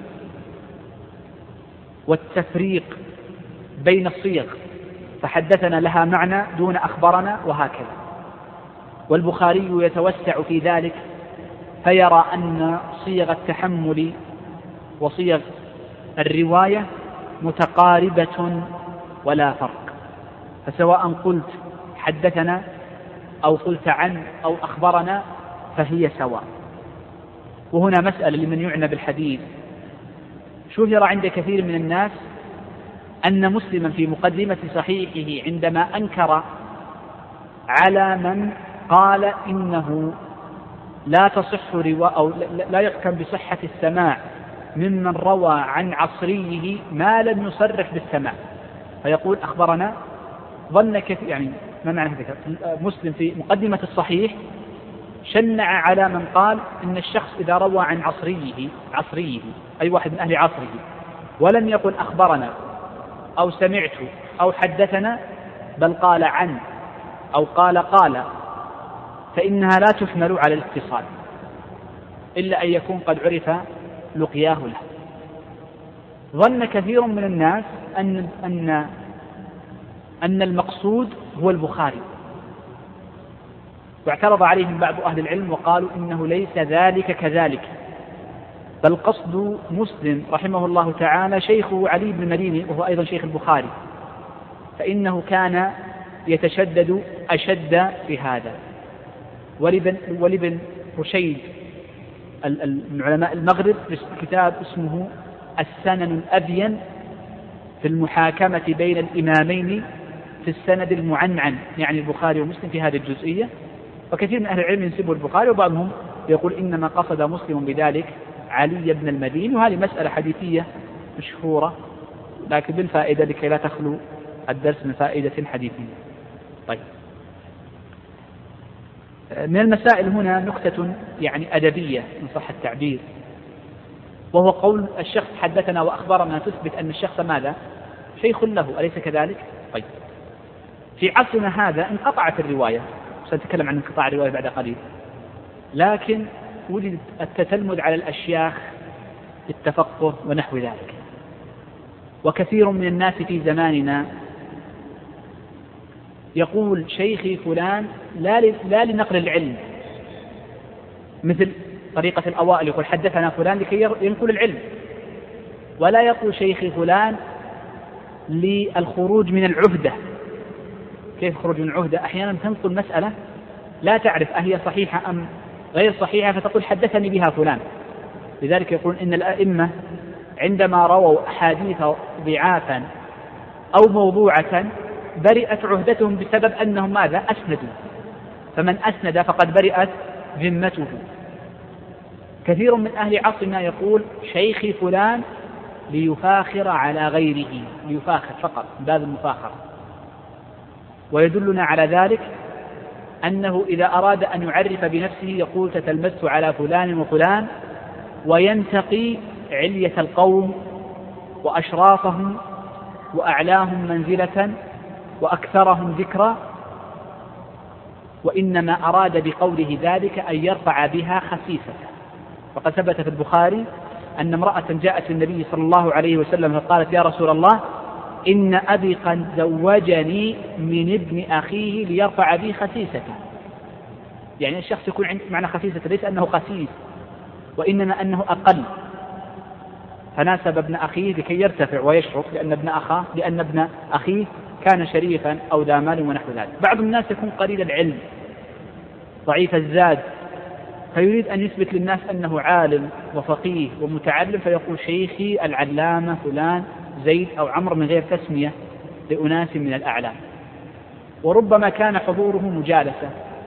[SPEAKER 2] والتفريق بين الصيغ، فحدثنا لها معنى دون أخبرنا وهكذا، والبخاري يتوسع في ذلك فيرى أن صيغ التحمل وصيغ الرواية متقاربة ولا فرق، فسواء قلت حدثنا أو قلت عن أو أخبرنا فهي سواء. وهنا مسألة لمن يعنى بالحديث، شهر عند كثير من الناس أن مسلما في مقدمة صحيحه عندما أنكر على من قال إنه لا تصح رواية أو لا يحكم بصحة السماع ممن روى عن عصريه ما لم يصرح بالسماع، فيقول أخبرنا، ظن كثير يعني ما معنى هذا؟ مسلم في مقدمة الصحيح شنع على من قال إن الشخص إذا روى عن عصريه عصريه أي واحد من أهل عصره ولم يقل أخبرنا أو سمعت أو حدثنا بل قال عن أو قال قال فإنها لا تحمل على الاتصال إلا أن يكون قد عرف لقياه له. ظن كثير من الناس أن أن أن المقصود هو البخاري، واعترض عليهم بعض أهل العلم وقالوا إنه ليس ذلك كذلك، بل قصد مسلم رحمه الله تعالى شيخه علي بن المديني وهو أيضا شيخ البخاري، فإنه كان يتشدد أشد في هذا. ولبن, ولبن رشيد من علماء المغرب كتاب اسمه السنن الأبين في المحاكمة بين الإمامين في السند المعنعن، يعني البخاري ومسلم في هذه الجزئية. وكثير من أهل العلم ينسبوا البخاري، وبعضهم يقول إنما قصد مسلم بذلك علي بن المديني، وهذه مسألة حديثية مشهورة لكن بالفائدة لكي لا تخلو الدرس من فائدة حديثية. طيب، من المسائل هنا نكتة يعني أدبية إن صح التعبير، وهو قول الشخص حدثنا وأخبرنا تثبت أن الشخص ماذا؟ شيخ له، أليس كذلك؟ طيب، في عصرنا هذا انقطعت الرواية، سنتكلم عن انقطاع الرواية بعد قليل، لكن وجد التتلمذ على الأشياخ التفقه ونحو ذلك. وكثير من الناس في زماننا يقول شيخي فلان لا لا لنقل العلم، مثل طريقة الأوائل يقول حدثنا فلان لكي ينقل العلم، ولا يقول شيخي فلان للخروج من العهدة. كيف خروج من العهدة؟ أحيانا تنقل مسألة لا تعرف أهي صحيحة أم غير صحيحة فتقول حدثني بها فلان. لذلك يقول إن الأئمة عندما رووا أحاديث ضعافا أو موضوعة برئت عهدتهم بسبب أنهم ماذا؟ أسندوا. فمن أسند فقد برئت ذمته. كثير من أهل عصرنا يقول شيخي فلان ليفاخر على غيره، ليفاخر فقط من باب المفاخرة. ويدلنا على ذلك أنه إذا أراد أن يعرف بنفسه يقول تتلمذت على فلان وفلان، وينتقي علية القوم وأشرافهم وأعلاهم منزلة وأكثرهم ذكرا، وإنما أراد بقوله ذلك أن يرفع بها خسيسة. فقد ثبت في البخاري أن امرأة جاءت النبي صلى الله عليه وسلم فقالت يا رسول الله إن أبي قد زوجني من ابن أخيه ليرفع بي خسيسة. يعني الشخص يكون عنده معنى خسيسة ليس أنه خسيس، وإنما أنه أقل، فناسب ابن أخيه لكي يرتفع ويشرف لأن ابن أخاه لأن ابن أخيه كان شريفا أو ذا مال ونحو ذلك. بعض الناس يكون قليل العلم ضعيف الزاد فيريد أن يثبت للناس أنه عالم وفقيه ومتعلم، فيقول شيخي العلامة فلان زيد أو عمرو من غير تسمية لأناس من الأعلام. وربما كان حضوره مجالسة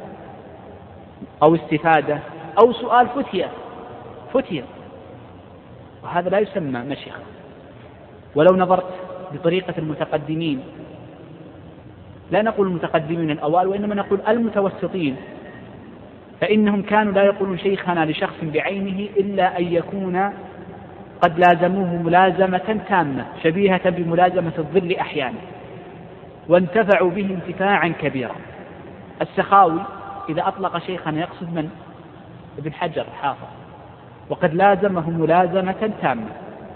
[SPEAKER 2] أو استفادة أو سؤال فتية فتية وهذا لا يسمى مشيخة. ولو نظرت بطريقة المتقدمين، لا نقول المتقدمين الأوائل وإنما نقول المتوسطين، فإنهم كانوا لا يقولون شيخنا لشخص بعينه إلا أن يكون قد لازموه ملازمة تامة شبيهة بملازمة الظل أحيانا، وانتفعوا به انتفاعا كبيرا. السخاوي إذا أطلق شيخنا يقصد من؟ ابن حجر حافظ، وقد لازمه ملازمة تامة.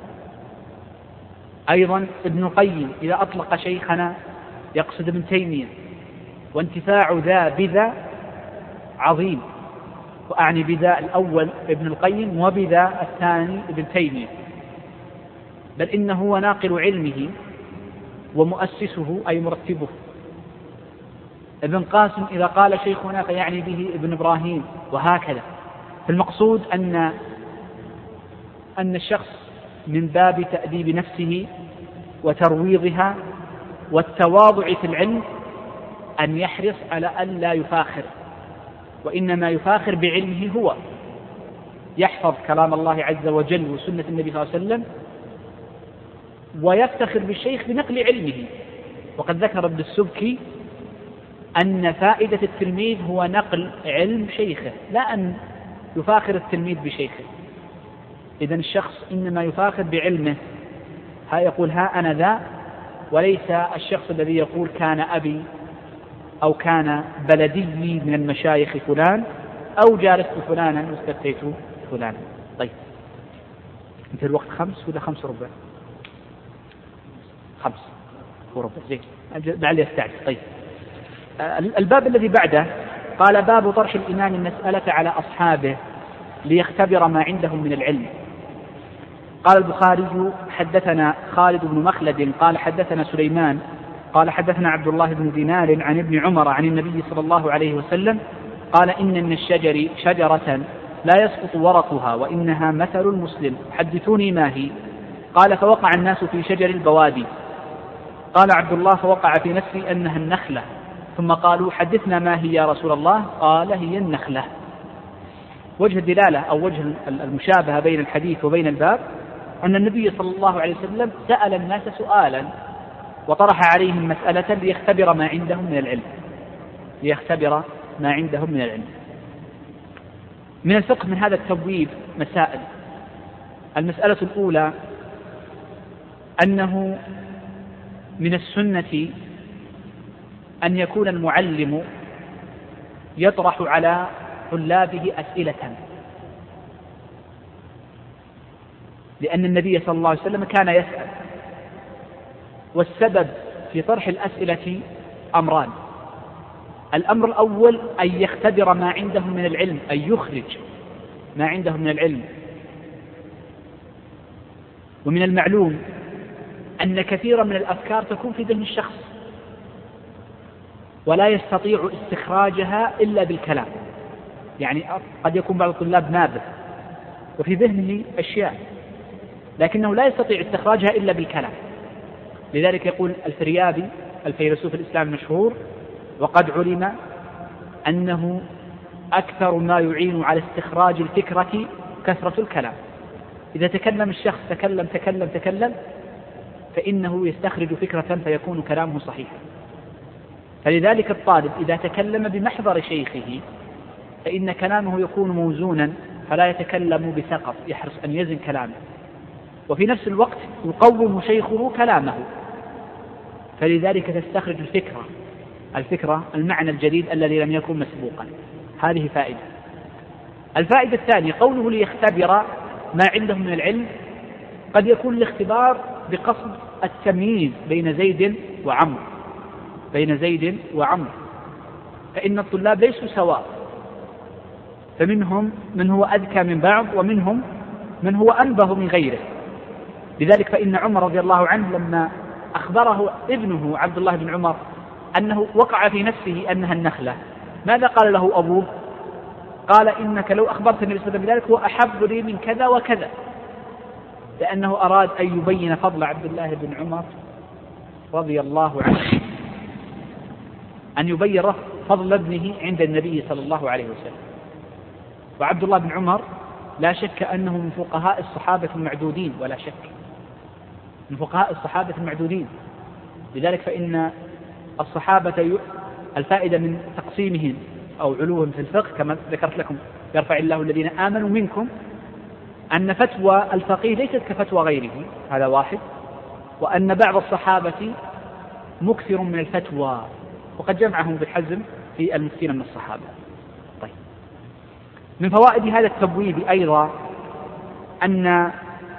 [SPEAKER 2] أيضا ابن القيم إذا أطلق شيخنا يقصد ابن تيمية، وانتفاع ذا بذا عظيم، وأعني بذا الأول ابن القيم وبذا الثاني ابن تيمية، بل إنه هو ناقل علمه ومؤسسه أي مرتبه. ابن قاسم إذا قال شيخنا فيعني به ابن إبراهيم، وهكذا. فالمقصود أن أن الشخص من باب تأديب نفسه وترويضها والتواضع في العلم أن يحرص على أن لا يفاخر، وإنما يفاخر بعلمه هو، يحفظ كلام الله عز وجل وسنة النبي صلى الله عليه وسلم، ويفتخر بالشيخ بنقل علمه. وقد ذكر ابن السبكي أن فائدة التلميذ هو نقل علم شيخه، لا أن يفاخر التلميذ بشيخه. إذن الشخص إنما يفاخر بعلمه، ها يقول ها أنا ذا، وليس الشخص الذي يقول كان أبي أو كان بلدي من المشايخ فلان أو جالست فلانا واستفتيت فلانا. طيب انت الوقت خمس ولا خمس ربع؟ خمس وربع زين، لعلي استعجل. طيب الباب الذي بعده قال باب طرح الإمام المسألة على أصحابه ليختبر ما عندهم من العلم. قال البخاري حدثنا خالد بن مخلد قال حدثنا سليمان قال حدثنا عبد الله بن دينار عن ابن عمر عن النبي صلى الله عليه وسلم قال إن من الشجر شجرة لا يسقط ورقها وإنها مثل المسلم، حدثوني ما هي؟ قال فوقع الناس في شجر البوادي. قال عبد الله فوقع في نفسي أنها النخلة، ثم قالوا حدثنا ما هي يا رسول الله؟ قال هي النخلة. وجه الدلالة أو وجه المشابهة بين الحديث وبين الباب أن النبي صلى الله عليه وسلم سأل الناس سؤالا وطرح عليهم مسألة ليختبر ما عندهم من العلم ليختبر ما عندهم من العلم. من الفقه من هذا التبويب مسائل. المسألة الأولى أنه من السنة أن يكون المعلم يطرح على طلابه أسئلة، لأن النبي صلى الله عليه وسلم كان يسأل. والسبب في طرح الأسئلة أمران: الأمر الأول أن يختبر ما عندهم من العلم، أن يخرج ما عندهم من العلم. ومن المعلوم أن كثيرا من الأفكار تكون في ذهن الشخص ولا يستطيع استخراجها إلا بالكلام. يعني قد يكون بعض الطلاب نابه وفي ذهنه أشياء لكنه لا يستطيع استخراجها إلا بالكلام. لذلك يقول الفريابي الفيلسوف الإسلامي المشهور: وقد علم أنه أكثر ما يعين على استخراج الفكرة كثرة الكلام. إذا تكلم الشخص تكلم تكلم تكلم فإنه يستخرج فكرة فيكون كلامه صحيحا. فلذلك الطالب إذا تكلم بمحضر شيخه فإن كلامه يكون موزونا فلا يتكلم بسقط، يحرص أن يزن كلامه، وفي نفس الوقت يقوم شيخه كلامه، فلذلك تستخرج الفكرة الفكرة المعنى الجديد الذي لم يكن مسبوقا. هذه فائدة. الفائدة الثانية قوله ليختبر ما عنده من العلم، قد يكون الاختبار بقصد التمييز بين زيد وعمرو بين زيد وعمرو فإن الطلاب ليسوا سواء، فمنهم من هو أذكى من بعض ومنهم من هو أنبه من غيره. لذلك فإن عمر رضي الله عنه لما أخبره ابنه عبد الله بن عمر أنه وقع في نفسه أنها النخلة، ماذا قال له أبوه؟ قال: إنك لو أخبرتني بسبب ذلك هو أحب لي من كذا وكذا، لأنه أراد أن يبين فضل عبد الله بن عمر رضي الله عنه، أن يبين فضل ابنه عند النبي صلى الله عليه وسلم. وعبد الله بن عمر لا شك أنه من فقهاء الصحابة المعدودين، ولا شك من فقهاء الصحابة المعدودين. لذلك فإن الصحابة الفائدة من تقسيمهم أو علوهم في الفقه كما ذكرت لكم: يرفع الله الذين آمنوا منكم، أن فتوى الفقيه ليست كفتوى غيره، هذا واحد، وأن بعض الصحابة مكثر من الفتوى، وقد جمعهم بالحزم في المكثين من الصحابة. طيب، من فوائد هذا التبويب أيضا أن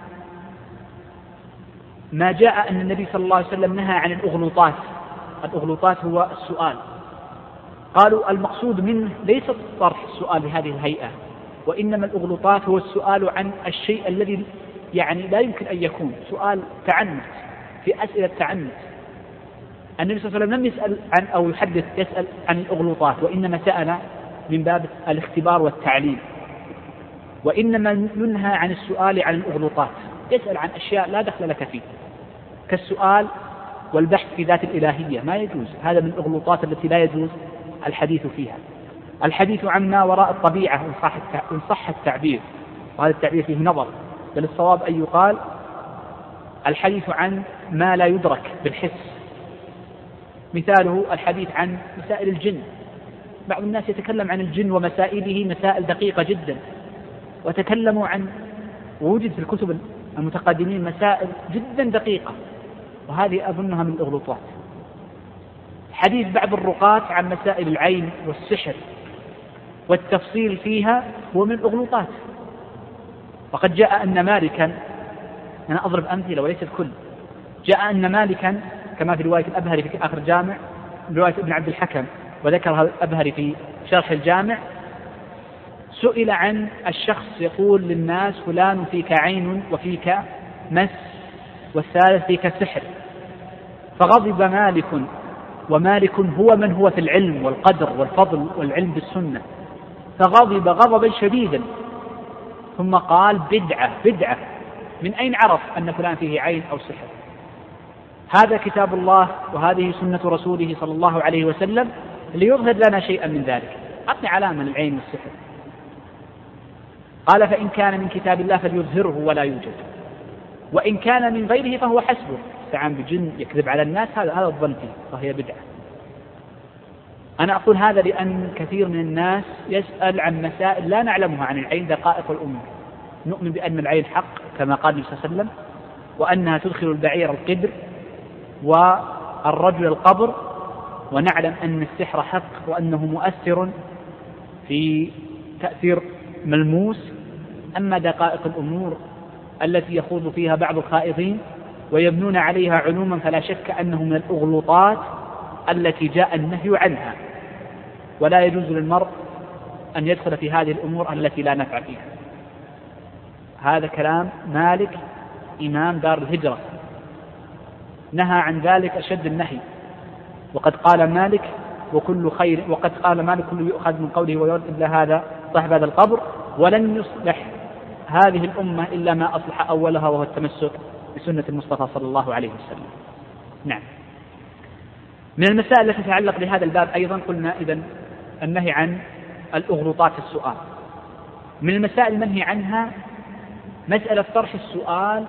[SPEAKER 2] ما جاء أن النبي صلى الله عليه وسلم نهى عن الأغلوطات. الأغلوطات هو السؤال، قالوا المقصود منه ليس طرح السؤال بهذه الهيئة، وإنما الأغلوطات هو السؤال عن الشيء الذي يعني لا يمكن أن يكون، سؤال تعنت، في أسئلة تعنت. النبي صلى الله عليه وسلم لم يسأل عن أو يحدث يسأل عن الأغلوطات، وإنما سأل من باب الاختبار والتعليم. وإنما ينهى عن السؤال عن الأغلوطات، يسأل عن أشياء لا دخل لك فيه، كالسؤال والبحث في ذات الإلهية، ما يجوز، هذا من الأغلوطات التي لا يجوز الحديث فيها. الحديث عن ما وراء الطبيعة إن صح التعبير، وهذا التعبير فيه نظر، بل الصواب أن يقال الحديث عن ما لا يدرك بالحس. مثاله الحديث عن مسائل الجن. بعض الناس يتكلم عن الجن ومسائله مسائل دقيقة جدا، وتكلموا عن ووجد في الكتب المتقدمين مسائل جدا دقيقة، وهذه أظنها من الأغلوطات. حديث بعض الرقاة عن مسائل العين والسحر والتفصيل فيها هو من الأغلوطات. وقد جاء أن مالكا، أنا أضرب أمثلة وليس الكل، جاء أن مالكا كما في رواية الأبهري في آخر جامع، رواية ابن عبد الحكم وذكرها الأبهري في شرح الجامع، سئل عن الشخص يقول للناس فلان فيك عين وفيك مس والثالث فيك سحر، فغضب مالك، ومالك هو من هو في العلم والقدر والفضل والعلم بالسنة، فغضب غضبا شديدا، ثم قال بدعة بدعة، من أين عرف أن فلان فيه عين أو سحر؟ هذا كتاب الله وهذه سنة رسوله صلى الله عليه وسلم ليظهر لنا شيئا من ذلك. أعطني علامة للعين والسحر. قال فإن كان من كتاب الله فليظهره ولا يوجد، وإن كان من غيره فهو حسبه. استعان بجن يكذب على الناس، هذا هذا الظن فيه فهي بدعة. أنا أقول هذا لأن كثير من الناس يسأل عن مسائل لا نعلمها عن العين، دقائق الأمور. نؤمن بأن العين حق كما قال النبي صلى الله عليه وسلم، وأنها تدخل البعير القدر والرجل القبر، ونعلم أن السحر حق وأنه مؤثر في تأثير ملموس. أما دقائق الأمور التي يخوض فيها بعض الخائضين ويبنون عليها علوما فلا شك أنه من الأغلوطات التي جاء النهي عنها، ولا يجوز للمرء أن يدخل في هذه الأمور التي لا نفع فيها. هذا كلام مالك إمام دار الهجرة نهى عن ذلك أشد النهي. وقد قال مالك وكل خير وقد قال مالك كل يؤخذ من قوله ويرد إلا هذا صاحب هذا القبر، ولن يصلح هذه الأمة إلا ما أصلح أولها وهو التمسك بسنة المصطفى صلى الله عليه وسلم. نعم. من المسائل التي تتعلق بهذا الباب أيضا قلنا إذن النهي عن الأغلوطات في السؤال. من المسائل المنهي عنها مسألة طرح السؤال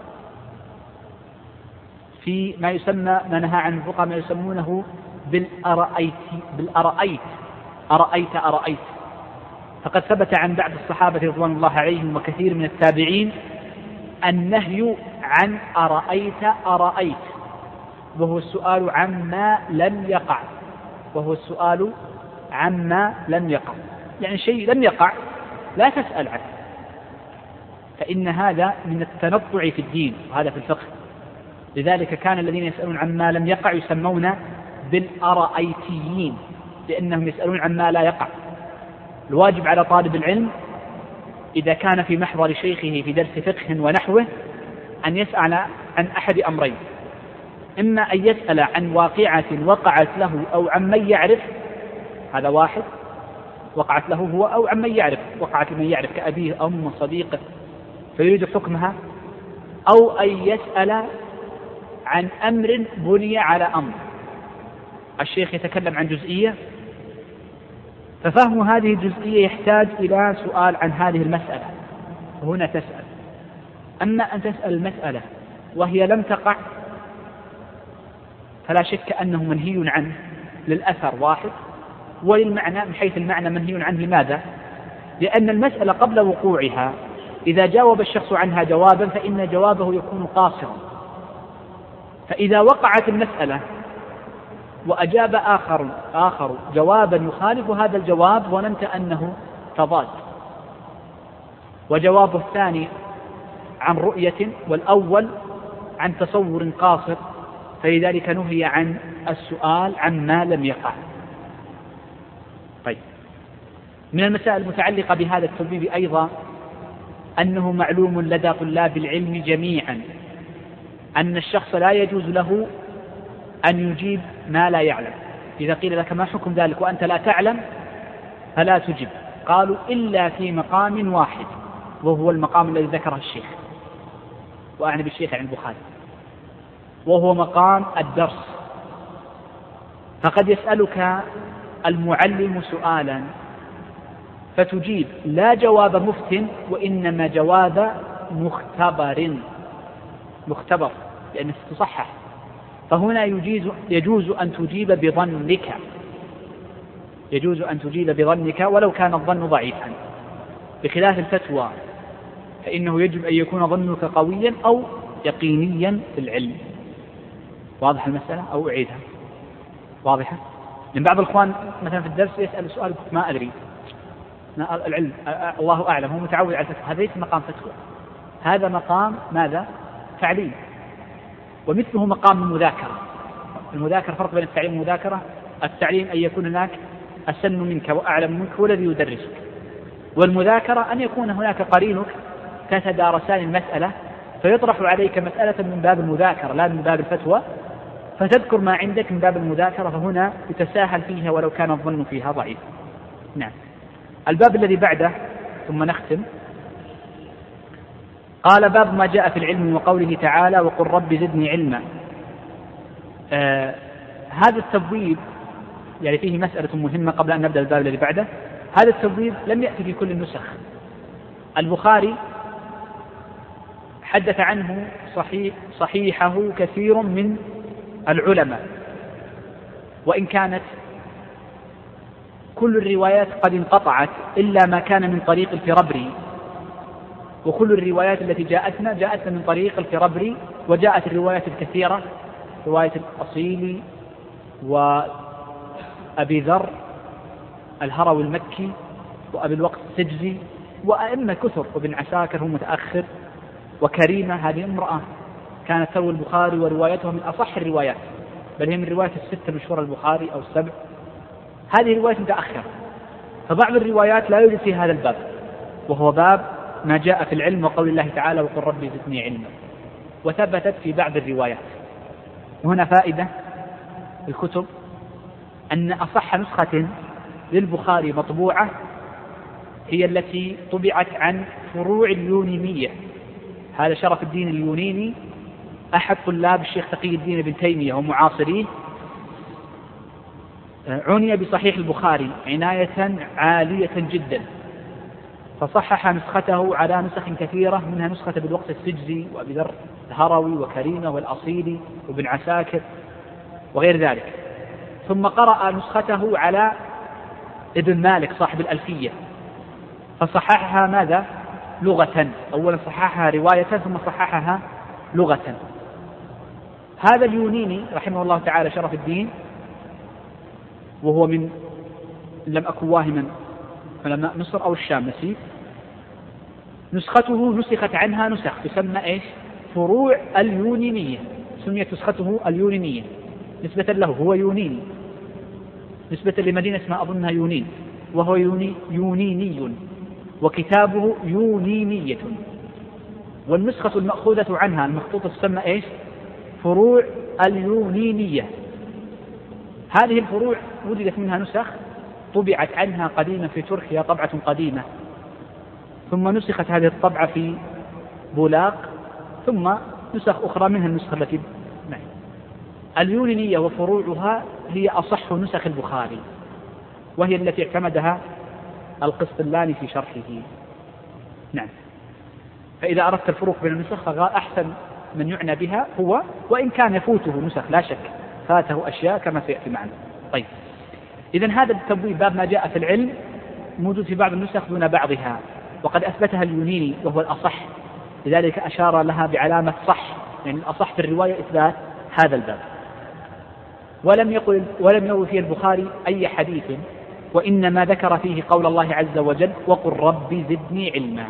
[SPEAKER 2] في ما يسمى ما نهى عن الفقهاء ما يسمونه بالأرأيت بالأرأيت أرأيت أرأيت. فقد ثبت عن بعض الصحابة رضوان الله عليهم وكثير من التابعين النهي عن أرأيت أرأيت، وهو السؤال عما لم يقع وهو السؤال عما لم يقع يعني شيء لم يقع لا تسأل عنه، فإن هذا من التنطع في الدين وهذا في الفقه. لذلك كان الذين يسألون عما لم يقع يسمون بالأرأيتيين، لأنهم يسألون عما لا يقع. الواجب على طالب العلم إذا كان في محضر شيخه في درس فقه ونحوه أن يسأل عن أحد أمرين: إما أن يسأل عن واقعة وقعت له أو عن من يعرف، هذا واحد، وقعت له هو، أو عن من يعرف وقعت لمن يعرف كأبيه أو أم صديقه فيريد حكمها، أو أن يسأل عن أمر بني على أمر. الشيخ يتكلم عن جزئية ففهم هذه الجزئية يحتاج إلى سؤال عن هذه المسألة، وهنا تسأل. أما أن تسأل المسألة وهي لم تقع فلا شك أنه منهي عنه للأثر واحد، وللمعنى من حيث المعنى منهي عنه. لماذا؟ لأن المسألة قبل وقوعها إذا جاوب الشخص عنها جوابا فإن جوابه يكون قاصرا، فإذا وقعت المسألة وأجاب آخر آخر جوابا يخالف هذا الجواب ظننت أنه تضاد، وجوابه الثاني عن رؤية والأول عن تصور قاصر، فلذلك نهي عن السؤال عما لم يقع. طيب، من المسائل المتعلقة بهذا التبويب أيضا أنه معلوم لدى طلاب العلم جميعا أن الشخص لا يجوز له أن يجيب ما لا يعلم. إذا قيل لك ما حكم ذلك وأنت لا تعلم فلا تجب. قالوا إلا في مقام واحد، وهو المقام الذي ذكره الشيخ، وأعني بالشيخ عن البخاري، وهو مقام الدرس. فقد يسألك المعلم سؤالا فتجيب لا جواب مفتن وإنما جواب مختبر مختبر لأنه تصحح، فهنا يجوز, يجوز أن تجيب بظنك يجوز أن تجيب بظنك ولو كان الظن ضعيفا، بخلاف الفتوى فإنه يجب أن يكون ظنك قويا أو يقينيا في العلم. واضح المسألة أو أعيدها؟ واضحة؟ من بعض الإخوان مثلا في الدرس يسأل سؤال ما أدري، العلم الله أعلم، هو متعود على الفتوى، هذا ليس مقام فتوى، هذا مقام ماذا؟ تعليم. ومثله مقام المذاكرة. المذاكرة فرق بين التعليم والمذاكرة. التعليم أن يكون هناك أسن منك وأعلم منك والذي يدرسك، والمذاكرة أن يكون هناك قرينك تتدارسان المسألة فيطرح عليك مسألة من باب المذاكرة لا من باب الفتوى، فتذكر ما عندك من باب المذاكرة، فهنا يتساهل فيها ولو كان الظن فيها ضعيف. نعم. الباب الذي بعده ثم نختم، قال باب ما جاء في العلم وقوله تعالى وقل رب زدني علما. آه هذا التبويب يعني فيه مسألة مهمة قبل أن نبدأ الباب الذي بعده. هذا التبويب لم يأتي في كل النسخ. البخاري حدث عنه صحيح صحيحه كثير من العلماء، وإن كانت كل الروايات قد انقطعت إلا ما كان من طريق الفربري، وكل الروايات التي جاءتنا جاءتنا من طريق الفربري، وجاءت الروايات الكثيرة رواية الأصيلي وأبي ذر الهروي المكي وأبي الوقت السجزي وأئمة كثر، وابن عساكر هو متأخر، وكريمة هذه امرأة كانت تروي البخاري وروايتها من أصح الروايات، بل هي من رواية الستة مشهورة البخاري أو السبع، هذه رواية متأخرة. فبعض الروايات لا يوجد في هذا الباب، وهو باب ما جاء في العلم وقول الله تعالى وقل ربي زدني علما، وثبتت في بعض الروايات. وهنا فائدة الكتب أن أصح نسخة للبخاري مطبوعة هي التي طبعت عن فروع اليونيمية. هذا شرف الدين اليونيني أحد طلاب الشيخ تقي الدين ابن تيمية ومعاصريه، عني بصحيح البخاري عناية عالية جدا، فصحح نسخته على نسخ كثيرة، منها نسخة بالوقت السجزي وأبي ذر الهروي وكريمة والأصيلي وابن عساكر وغير ذلك. ثم قرأ نسخته على ابن مالك صاحب الألفية فصححها ماذا؟ لغة. أولا صححها رواية ثم صححها لغة. هذا اليونيني رحمه الله تعالى شرف الدين، وهو من لم أكن واهما علماء مصر أو الشام نسيت، نسخته نسخت عنها نسخ تسمى إيش؟ فروع اليونينية. سميت نسخته اليونينية نسبة له، هو يونيني، نسبة لمدينة اسمها أظنها يونين، وهو يوني يونيني، وكتابه يونينية. والنسخة المأخوذة عنها المخطوطة تسمى إيش؟ فروع اليونينية. هذه الفروع وجدت منها نسخ طبعت عنها قديما في تركيا طبعة قديمة، ثم نسخت هذه الطبعة في بولاق، ثم نسخ أخرى منها النسخة التي معي. اليونينية وفروعها هي أصح نسخ البخاري، وهي التي اعتمدها القسطلاني في شرحه. نعم. فإذا أردت الفروق بين النسخ فأحسن من يعنى بها هو، وإن كان يفوته نسخ لا شك، فاته أشياء كما سيأتي معنا. طيب، إذن هذا التبويب باب ما جاء في العلم موجود في بعض النسخ دون بعضها، وقد أثبتها اليونيني وهو الأصح، لذلك أشار لها بعلامة صح، يعني الأصح في الرواية إثبات هذا الباب. ولم يقل ولم يروي فيه البخاري أي حديث، وإنما ذكر فيه قول الله عز وجل وقل رب زدني علما.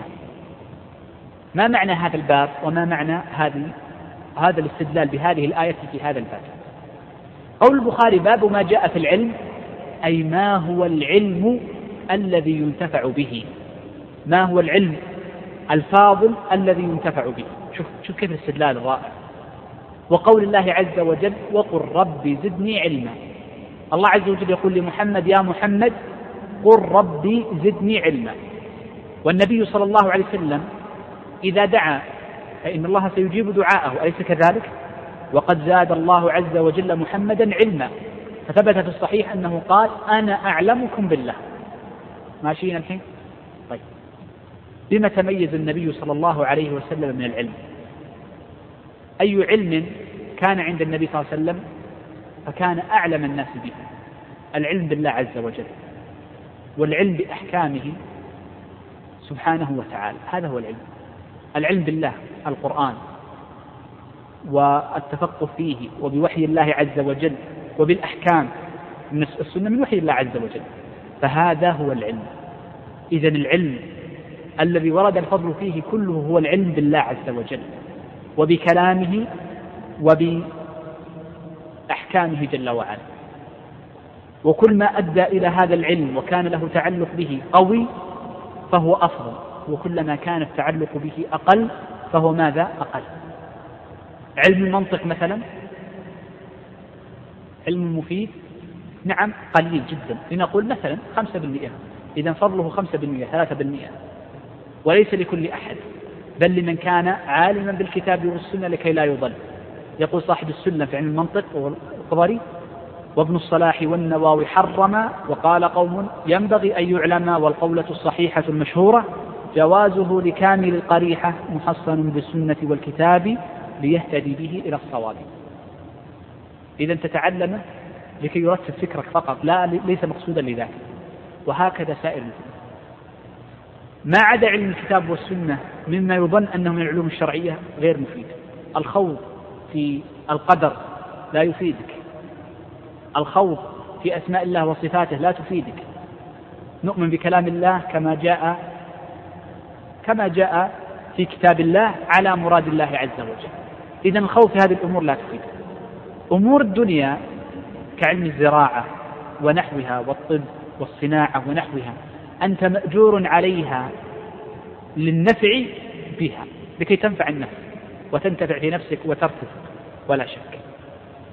[SPEAKER 2] ما معنى هذا الباب وما معنى هذه هذا الاستدلال بهذه الآية في هذا الباب؟ قول البخاري باب ما جاء في العلم، أي ما هو العلم الذي ينتفع به، ما هو العلم الفاضل الذي ينتفع به. شوف شوف كيف الاستدلال الرائع. وقول الله عز وجل وقل رب زدني علما، الله عز وجل يقول لمحمد يا محمد قل ربي زدني علما. والنبي صلى الله عليه وسلم إذا دعا فإن الله سيجيب دعاءه، أليس كذلك؟ وقد زاد الله عز وجل محمدا علما، فثبت في الصحيح أنه قال أنا أعلمكم بالله. ماشيين الحين؟ طيب، بما تميز النبي صلى الله عليه وسلم من العلم؟ أي علم كان عند النبي صلى الله عليه وسلم فكان أعلم الناس به؟ العلم بالله عز وجل، والعلم بأحكامه سبحانه وتعالى، هذا هو العلم. العلم بالله القرآن والتفقه فيه وبوحي الله عز وجل، وبالأحكام من السنة من وحي الله عز وجل، فهذا هو العلم. إذن العلم الذي ورد الفضل فيه كله هو العلم بالله عز وجل وبكلامه وبأحكامه جل وعلا. وكل ما أدى إلى هذا العلم وكان له تعلق به قوي فهو أفضل، وكلما كان التعلق به أقل فهو ماذا؟ أقل. علم المنطق مثلا علم مفيد، نعم قليل جدا، لنقول مثلا خمسة بالمئة، إذا فضله خمسة بالمئة ثلاثة بالمئة، وليس لكل أحد، بل لمن كان عالما بالكتاب والسنة لكي لا يضل. يقول صاحب السنة في علم المنطق والقبري وابن الصلاح والنواوي حرم، وقال قوم ينبغي أن يعلم، والقولة الصحيحة المشهورة جوازه لكامل القريحة محصن بالسنة والكتاب ليهتدي به إلى الصواب. إذا تتعلم لكي يرتب فكرك فقط، لا ليس مقصودا لذلك. وهكذا سائر العلوم، ما عدا علم الكتاب والسنة مما يظن أنه من العلوم الشرعية غير مفيد. الخوض في القدر لا يفيدك، الخوض في أسماء الله وصفاته لا تفيدك. نؤمن بكلام الله كما جاء كما جاء في كتاب الله على مراد الله عز وجل. إذن الخوض في هذه الأمور لا تفيد. أمور الدنيا كعلم الزراعة ونحوها والطب والصناعة ونحوها أنت مأجور عليها للنفع بها، لكي تنفع النفس وتنتفع في نفسك وترتفق ولا شك.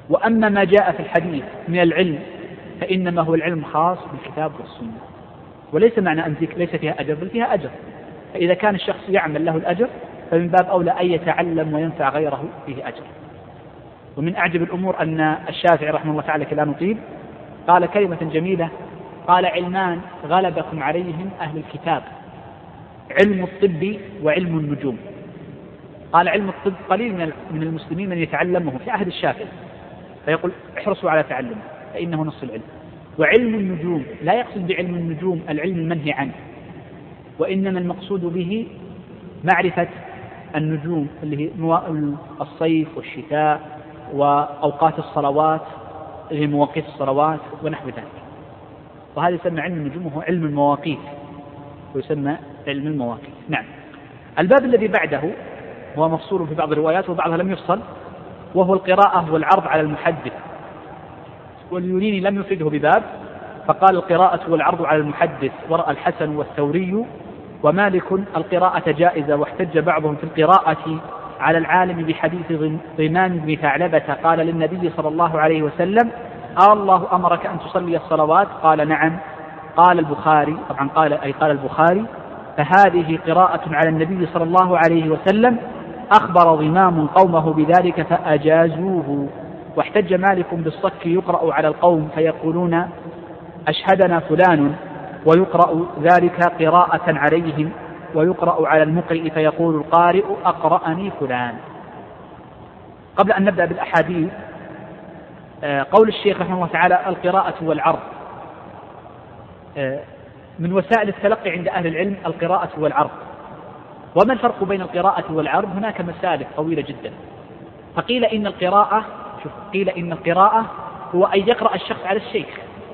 [SPEAKER 2] وأما ما جاء في الحديث من العلم فإنما هو العلم خاص بالكتاب والسنة، وليس معنى أن ليس فيها أجر بل فيها أجر. فإذا كان الشخص يعمل له الأجر فمن باب أولى أن يتعلم وينفع غيره فيه أجر. ومن أعجب الأمور أن الشافعي رحمه الله تعالى لا نطيل قال كلمة جميلة، قال: علمان غلبكم عليهم أهل الكتاب، علم الطب وعلم النجوم. قال علم الطب قليل من المسلمين من يتعلمه في عهد الشافعي، فيقول احرصوا على تعلمه فإنه نص العلم. وعلم النجوم لا يقصد بعلم النجوم العلم المنهي عنه، وإنما المقصود به معرفة النجوم اللي هي الصيف والشتاء وأوقات الصلوات اللي هي مواقيت الصلوات ونحو ذلك. وهذا يسمى علم النجوم، وهو علم المواقيت، ويسمى علم المواقيت. نعم. الباب الذي بعده هو مفصول في بعض الروايات وبعضها لم يفصل، وهو القراءة والعرض على المحدث. واليونيني لم يفرده بباب، فقال القراءة والعرض على المحدث، ورأى الحسن والثوري ومالك القراءة جائزة، واحتج بعضهم في القراءة على العالم بحديث ضمان بن ثعلبة قال للنبي صلى الله عليه وسلم: الله أمرك أن تصلي الصلوات؟ قال: نعم. قال البخاري، طبعا قال أي قال البخاري: فهذه قراءة على النبي صلى الله عليه وسلم، أخبر ضمام قومه بذلك فأجازوه. واحتج مالك بالصك يقرأ على القوم فيقولون أشهدنا فلان، ويقرأ ذلك قراءة عليهم، ويقرأ على المقرئ فيقول القارئ أقرأني فلان. قبل أن نبدأ بالأحاديث، قول الشيخ رحمه الله تعالى القراءة والعرض، من وسائل التلقي عند أهل العلم القراءة والعرض. وما الفرق بين القراءة والعرض؟ هناك مسالك طويلة جدا. فقيل إن القراءة شوف قيل إن القراءة هو أن يقرأ الشخص على الشيخ،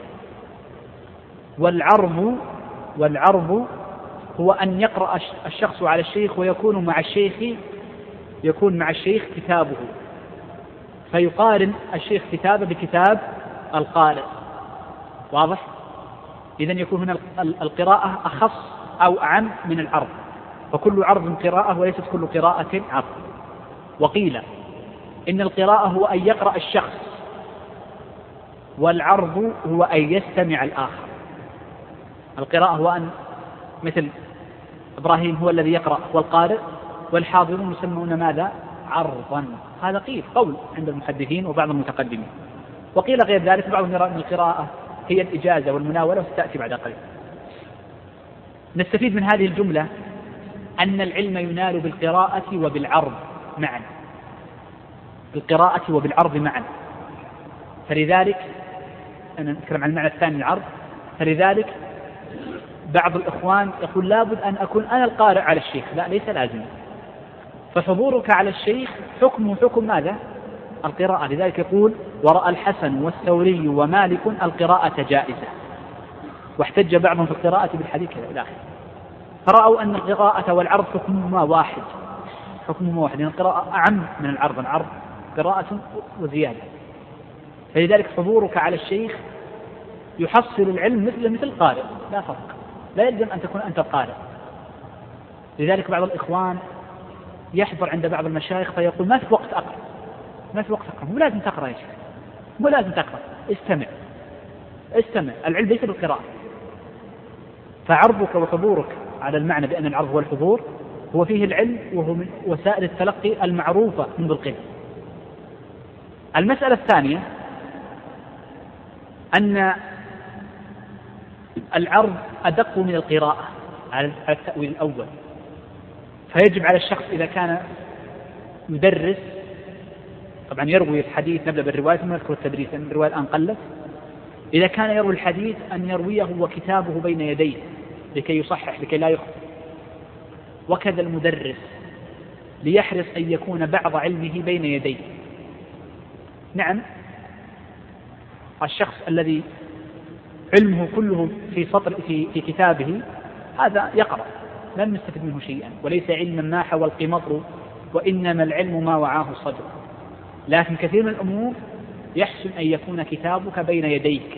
[SPEAKER 2] والعرض والعرض هو أن يقرأ الشخص على الشيخ ويكون مع الشيخ يكون مع الشيخ كتابه، فيقارن الشيخ كتابه بكتاب القارئ. واضح؟ إذن يكون هنا القراءة أخص أو أعم من العرض، فكل عرض قراءة وليست كل قراءة عرض. وقيل إن القراءة هو أن يقرأ الشخص، والعرض هو أن يستمع الآخر. القراءة هو أن مثل إبراهيم هو الذي يقرأ والقارئ، والحاضرون يسمون ماذا؟ عرضا. هذا قيل قول عند المحدثين وبعض المتقدمين. وقيل غير ذلك، بعضهم يرى أن القراءة هي الإجازة والمناولة، وستأتي بعد قليل. نستفيد من هذه الجملة أن العلم ينال بالقراءة وبالعرض معا، بالقراءة وبالعرض معا. فلذلك أنا نتكلم عن المعنى الثاني العرض. فلذلك بعض الإخوان يقول لابد أن أكون أنا القارئ على الشيخ. لا، ليس لازم. فحضورك على الشيخ حكم حكم ماذا؟ القراءة. لذلك يقول: ورأى الحسن والثوري ومالك القراءة جائزة، واحتج بعضهم في القراءة بالحديث إلى آخره. فرأوا أن القراءة والعرض حكمهما واحد، حكمهما واحد، لأن القراءة أعم من العرض، العرض قراءة وزيادة. فلذلك حضورك على الشيخ يحصل العلم مثل مثل القارئ، لا فرق، لا يلزم أن تكون أنت القارئ. لذلك بعض الإخوان يحضر عند بعض المشايخ فيقول: ما في وقت أقرأ، ما في وقت أقرأ. مو لازم تقرأ يا شيخ، مو لازم تقرأ، استمع استمع. العلم ليس بالقراءة. فعرضك وحضورك على المعنى بأن العرض هو الحضور هو فيه العلم، وهو من وسائل التلقي المعروفة منذ القدم. المسألة الثانية أن العرض أدق من القراءة على التأويل الأول. فيجب على الشخص إذا كان يدرس، طبعا يروي الحديث، نبدأ بالرواية ثم نذكر التدريس لأن الرواية الآن قلت. إذا كان يروي الحديث أن يرويه وكتابه بين يديه لكي يصحح، لكي لا يخطئ. وكذا المدرس ليحرص أن يكون بعض علمه بين يديه. نعم، الشخص الذي علمه كله في سطر في, في كتابه هذا يقرأ، لن نستفد منه شيئا. وليس علما ما حوى القمطر، وإنما العلم ما وعاه الصدر. لكن كثير من الأمور يحسن أن يكون كتابك بين يديك،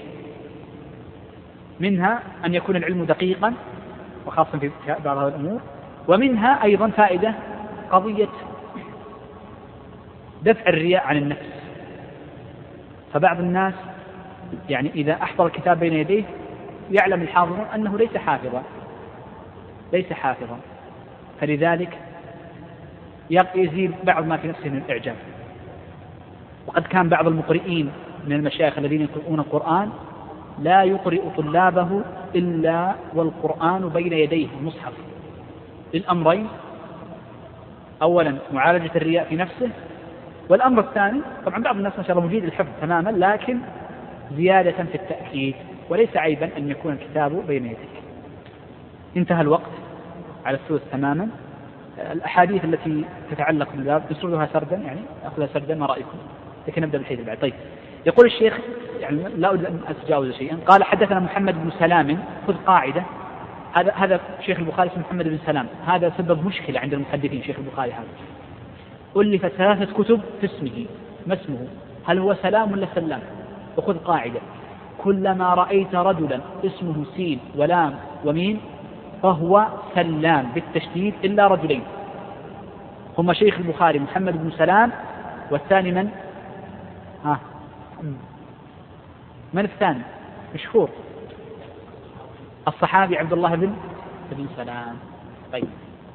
[SPEAKER 2] منها أن يكون العلم دقيقا، وخاصة في بعض هذه الأمور. ومنها أيضا فائدة قضية دفع الرياء عن النفس. فبعض الناس يعني إذا أحضر الكتاب بين يديه يعلم الحاضرون أنه ليس حافظا ليس حافظا فلذلك يزيد بعض ما في نفسه من الإعجاب. وقد كان بعض المقرئين من المشايخ الذين يقرؤون القرآن لا يقرئ طلابه إلا والقرآن بين يديه المصحف للأمرين: أولا معالجة الرياء في نفسه، والأمر الثاني طبعا بعض الناس ما شاء الله مجيد الحفظ تماما لكن زيادة في التأكيد، وليس عيبا أن يكون الكتاب بين يديك. انتهى الوقت على الثلث تماما. الأحاديث التي تتعلق بالباب نسردها سردا، يعني أخذها سردا، ما رأيكم؟ لكن نبدأ بالحديث بعد. طيب، يقول الشيخ يعني لا أريد أن أتجاوز شيئا. قال: حدثنا محمد بن سلام. خذ قاعدة، هذا هذا شيخ البخاري اسمه محمد بن سلام، هذا سبب مشكلة عند المحدثين. شيخ البخاري هذا ألف ثلاثة كتب في اسمه، ما اسمه؟ هل هو سلام ولا سلام؟ وخذ قاعدة: كلما رأيت رجلا اسمه سين ولام ومين فهو سلام بالتشديد إلا رجلين، هما شيخ البخاري محمد بن سلام، والثاني من؟ ها من الثاني؟ مشهور، الصحابي عبد الله بن بن سلام. طيب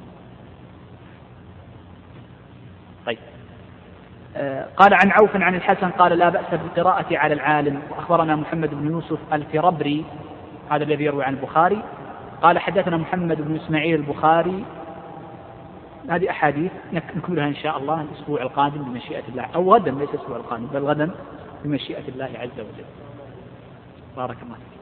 [SPEAKER 2] طيب آه قال: عن عوف عن الحسن قال: لا بأس بالقراءة على العالم. وأخبرنا محمد بن يوسف الفربري، هذا الذي يروي عن البخاري، قال: حدثنا محمد بن إسماعيل البخاري. هذه أحاديث نكملها إن شاء الله الأسبوع القادم بمشيئة الله، أو غدا، ليس الأسبوع القادم بل غدا بمشيئة الله عز وجل. بارك الله فيك.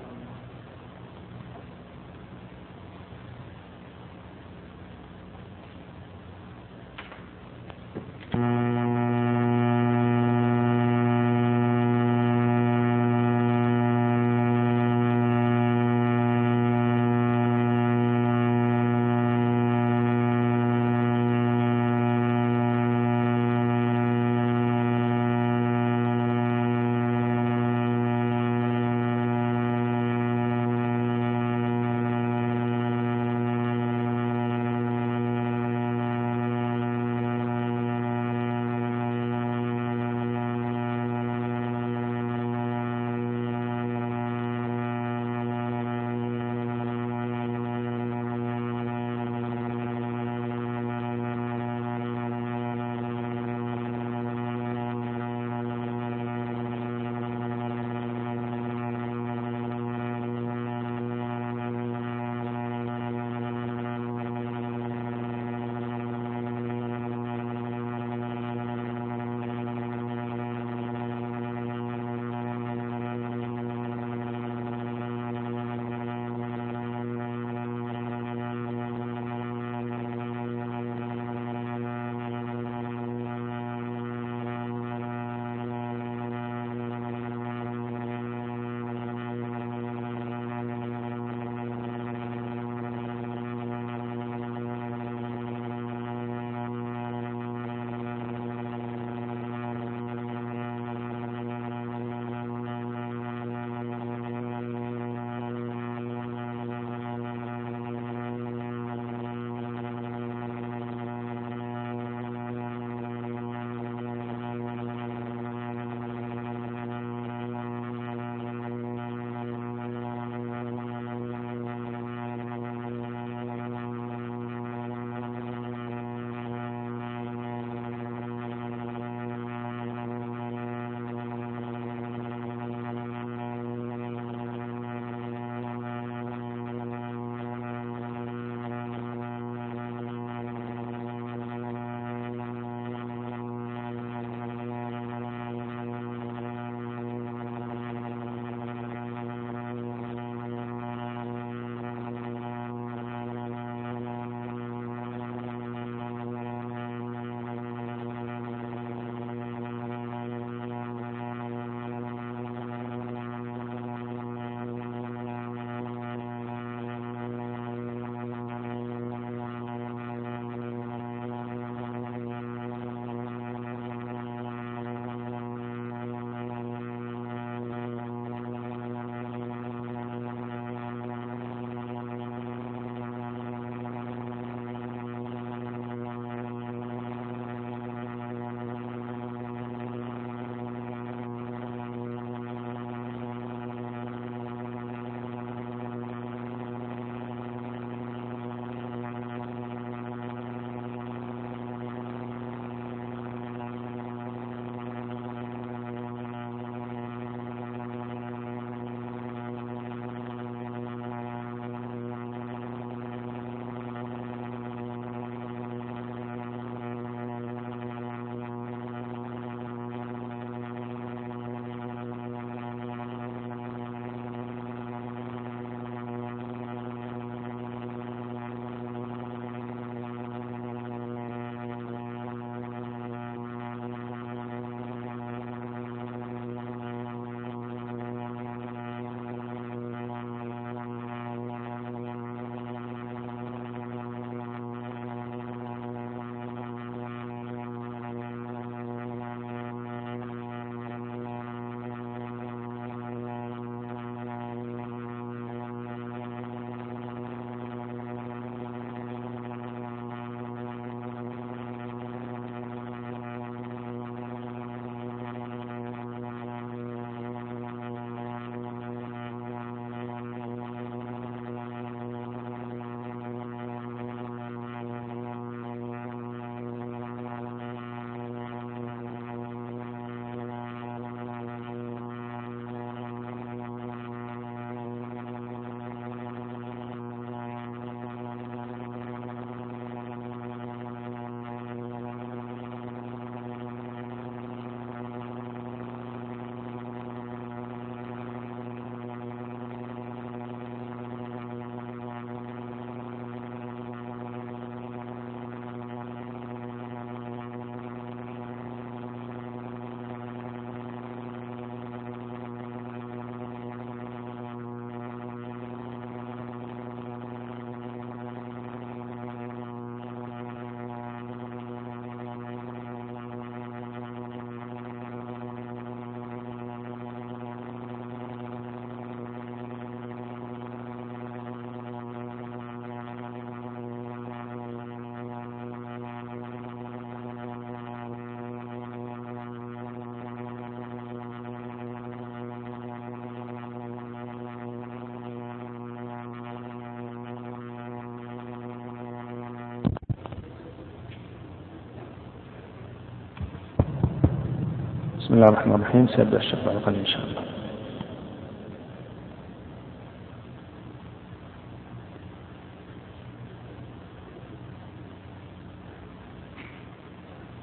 [SPEAKER 3] بسم الله الرحمن الرحيم. سيبدأ الشيخ بعد قليل إن شاء الله.